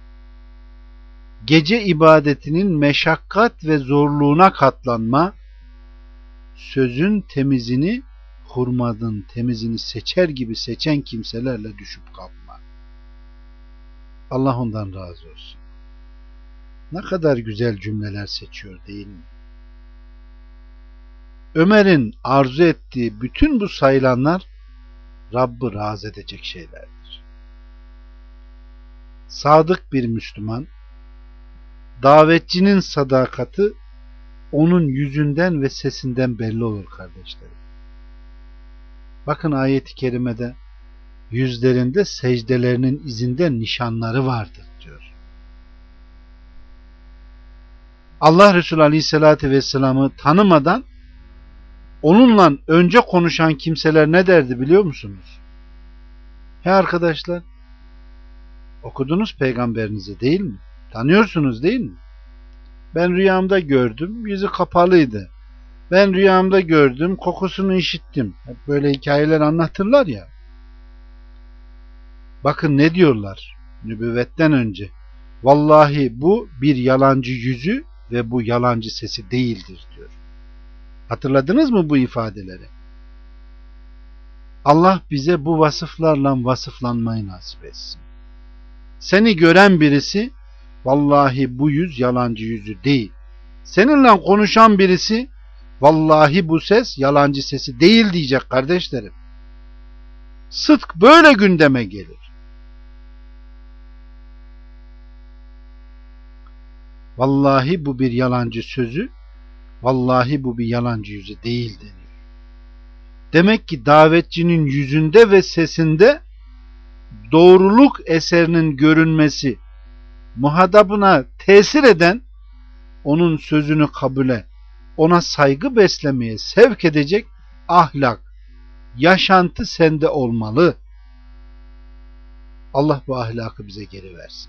gece ibadetinin meşakkat ve zorluğuna katlanma, sözün temizini hurmadın temizini seçer gibi seçen kimselerle düşüp kalkma. Allah ondan razı olsun. Ne kadar güzel cümleler seçiyor değil mi? Ömer'in arzu ettiği bütün bu sayılanlar Rabb'ı razı edecek şeylerdir. Sadık bir Müslüman, davetçinin sadakati onun yüzünden ve sesinden belli olur kardeşlerim. Bakın ayet-i kerimede yüzlerinde secdelerinin izinden nişanları vardır diyor. Allah Resulü Aleyhisselatü Vesselam'ı tanımadan onunla önce konuşan kimseler ne derdi biliyor musunuz? He arkadaşlar, okudunuz peygamberinizi değil mi? Tanıyorsunuz değil mi? Ben rüyamda gördüm, yüzü kapalıydı. Ben rüyamda gördüm, kokusunu işittim. Hep böyle hikayeler anlatırlar ya. Bakın ne diyorlar nübüvvetten önce. Vallahi bu bir yalancı yüzü ve bu yalancı sesi değildir diyor. Hatırladınız mı bu ifadeleri? Allah bize bu vasıflarla vasıflanmayı nasip etsin. Seni gören birisi vallahi bu yüz yalancı yüzü değil. Seninle konuşan birisi vallahi bu ses yalancı sesi değil diyecek kardeşlerim. Sıdk böyle gündeme gelir. Vallahi bu bir yalancı sözü, vallahi bu bir yalancı yüzü değil deniyor. Demek ki davetçinin yüzünde ve sesinde doğruluk eserinin görünmesi, muhatabına tesir eden, onun sözünü kabule, ona saygı beslemeye sevk edecek ahlak, yaşantı sende olmalı. Allah bu ahlakı bize geri versin.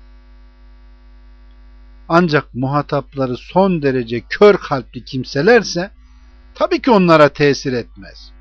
Ancak muhatapları son derece kör kalpli kimselerse tabii ki onlara tesir etmez.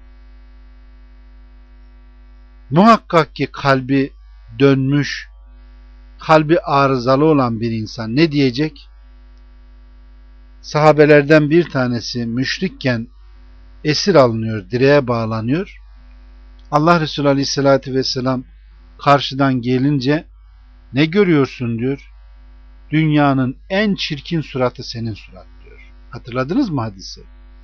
Muhakkak ki kalbi dönmüş, kalbi arızalı olan bir insan ne diyecek? Sahabelerden bir tanesi müşrikken esir alınıyor, direğe bağlanıyor. Allah Resulü Aleyhisselatü Vesselam karşıdan gelince ne görüyorsun diyor. Dünyanın en çirkin suratı senin surat diyor. Hatırladınız mı hadisi?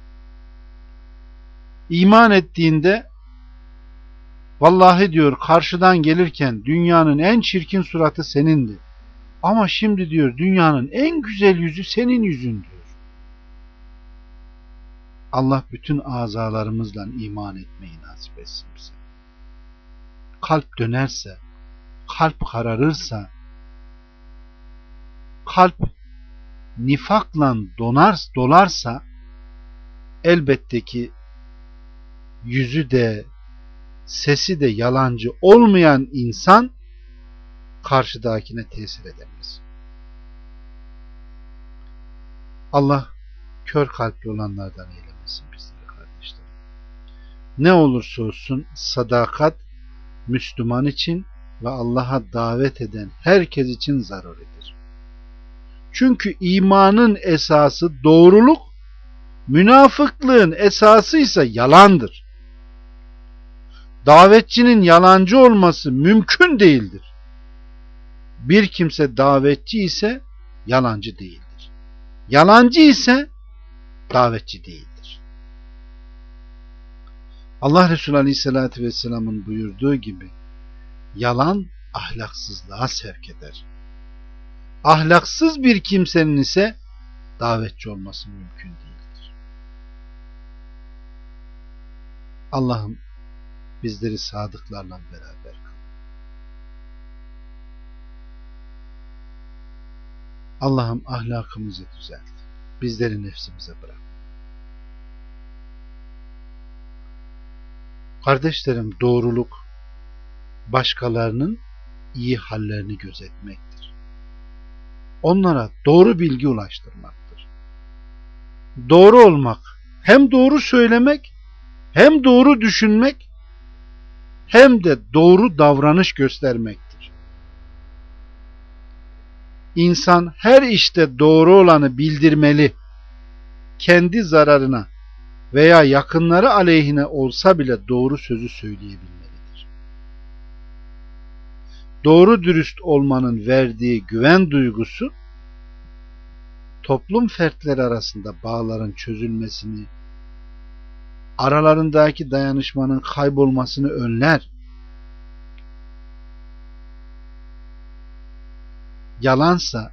İman ettiğinde vallahi diyor karşıdan gelirken dünyanın en çirkin suratı senindi. Ama şimdi diyor dünyanın en güzel yüzü senin yüzün diyor. Allah bütün azalarımızla iman etmeyi nasip etsin bize. Kalp dönerse, kalp kararırsa, kalp nifakla dolarsa elbette ki yüzü de sesi de yalancı olmayan insan karşıdakine tesir edemez. Allah kör kalpli olanlardan eylemesin bizleri kardeşlerim. Ne olursa olsun sadakat Müslüman için ve Allah'a davet eden herkes için zaruridir. Çünkü imanın esası doğruluk, münafıklığın esası ise yalandır. Davetçinin yalancı olması mümkün değildir. Bir kimse davetçi ise yalancı değildir. Yalancı ise davetçi değildir. Allah Resulü Aleyhisselatü Vesselam'ın buyurduğu gibi yalan ahlaksızlığa sevk eder. Ahlaksız bir kimsenin ise davetçi olması mümkün değildir. Allah'ım bizleri sadıklarla beraber kıl. Allah'ım ahlakımızı düzelt. Bizleri nefsimize bırak. Kardeşlerim, doğruluk başkalarının iyi hallerini gözetmektir. Onlara doğru bilgi ulaştırmaktır. Doğru olmak, hem doğru söylemek, hem doğru düşünmek, hem de doğru davranış göstermektir. İnsan her işte doğru olanı bildirmeli, kendi zararına veya yakınları aleyhine olsa bile doğru sözü söyleyebilmelidir. Doğru dürüst olmanın verdiği güven duygusu, toplum fertleri arasında bağların çözülmesini, aralarındaki dayanışmanın kaybolmasını önler. Yalansa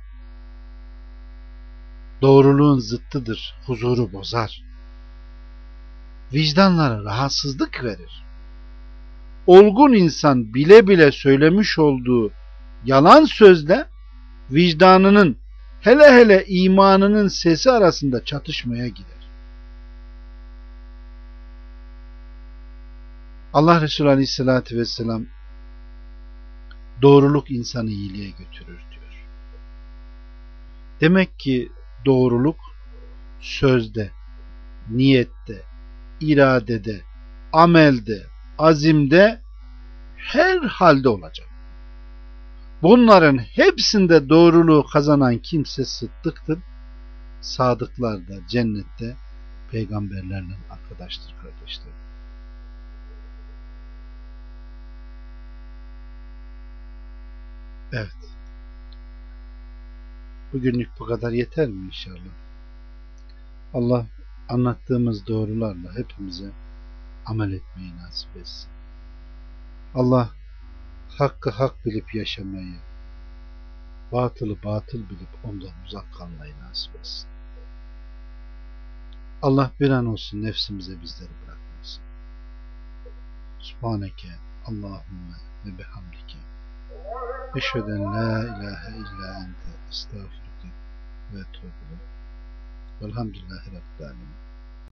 doğruluğun zıttıdır, huzuru bozar. Vicdanlara rahatsızlık verir. Olgun insan bile bile söylemiş olduğu yalan sözle vicdanının, hele hele imanının sesi arasında çatışmaya girer. Allah Resulü Aleyhisselatü Vesselam doğruluk insanı iyiliğe götürür diyor. Demek ki doğruluk sözde, niyette, iradede, amelde, azimde, her halde olacak. Bunların hepsinde doğruluğu kazanan kimse sıddıktır. Sadıklar da cennette peygamberlerle arkadaştır kardeşlerim. Evet. Bugünlük bu kadar yeter mi inşallah? Allah anlattığımız doğrularla hepimize amel etmeyi nasip etsin. Allah hakkı hak bilip yaşamayı, batılı batıl bilip ondan uzak kalmayı nasip etsin. Allah bir an olsun nefsimize bizleri bırakmasın. Subhaneke Allahümme ve bihamdike eşheden la ilahe illa ente estağfirüke ve etûbü ileyk. Velhamdülillahi Rabbil âlemin.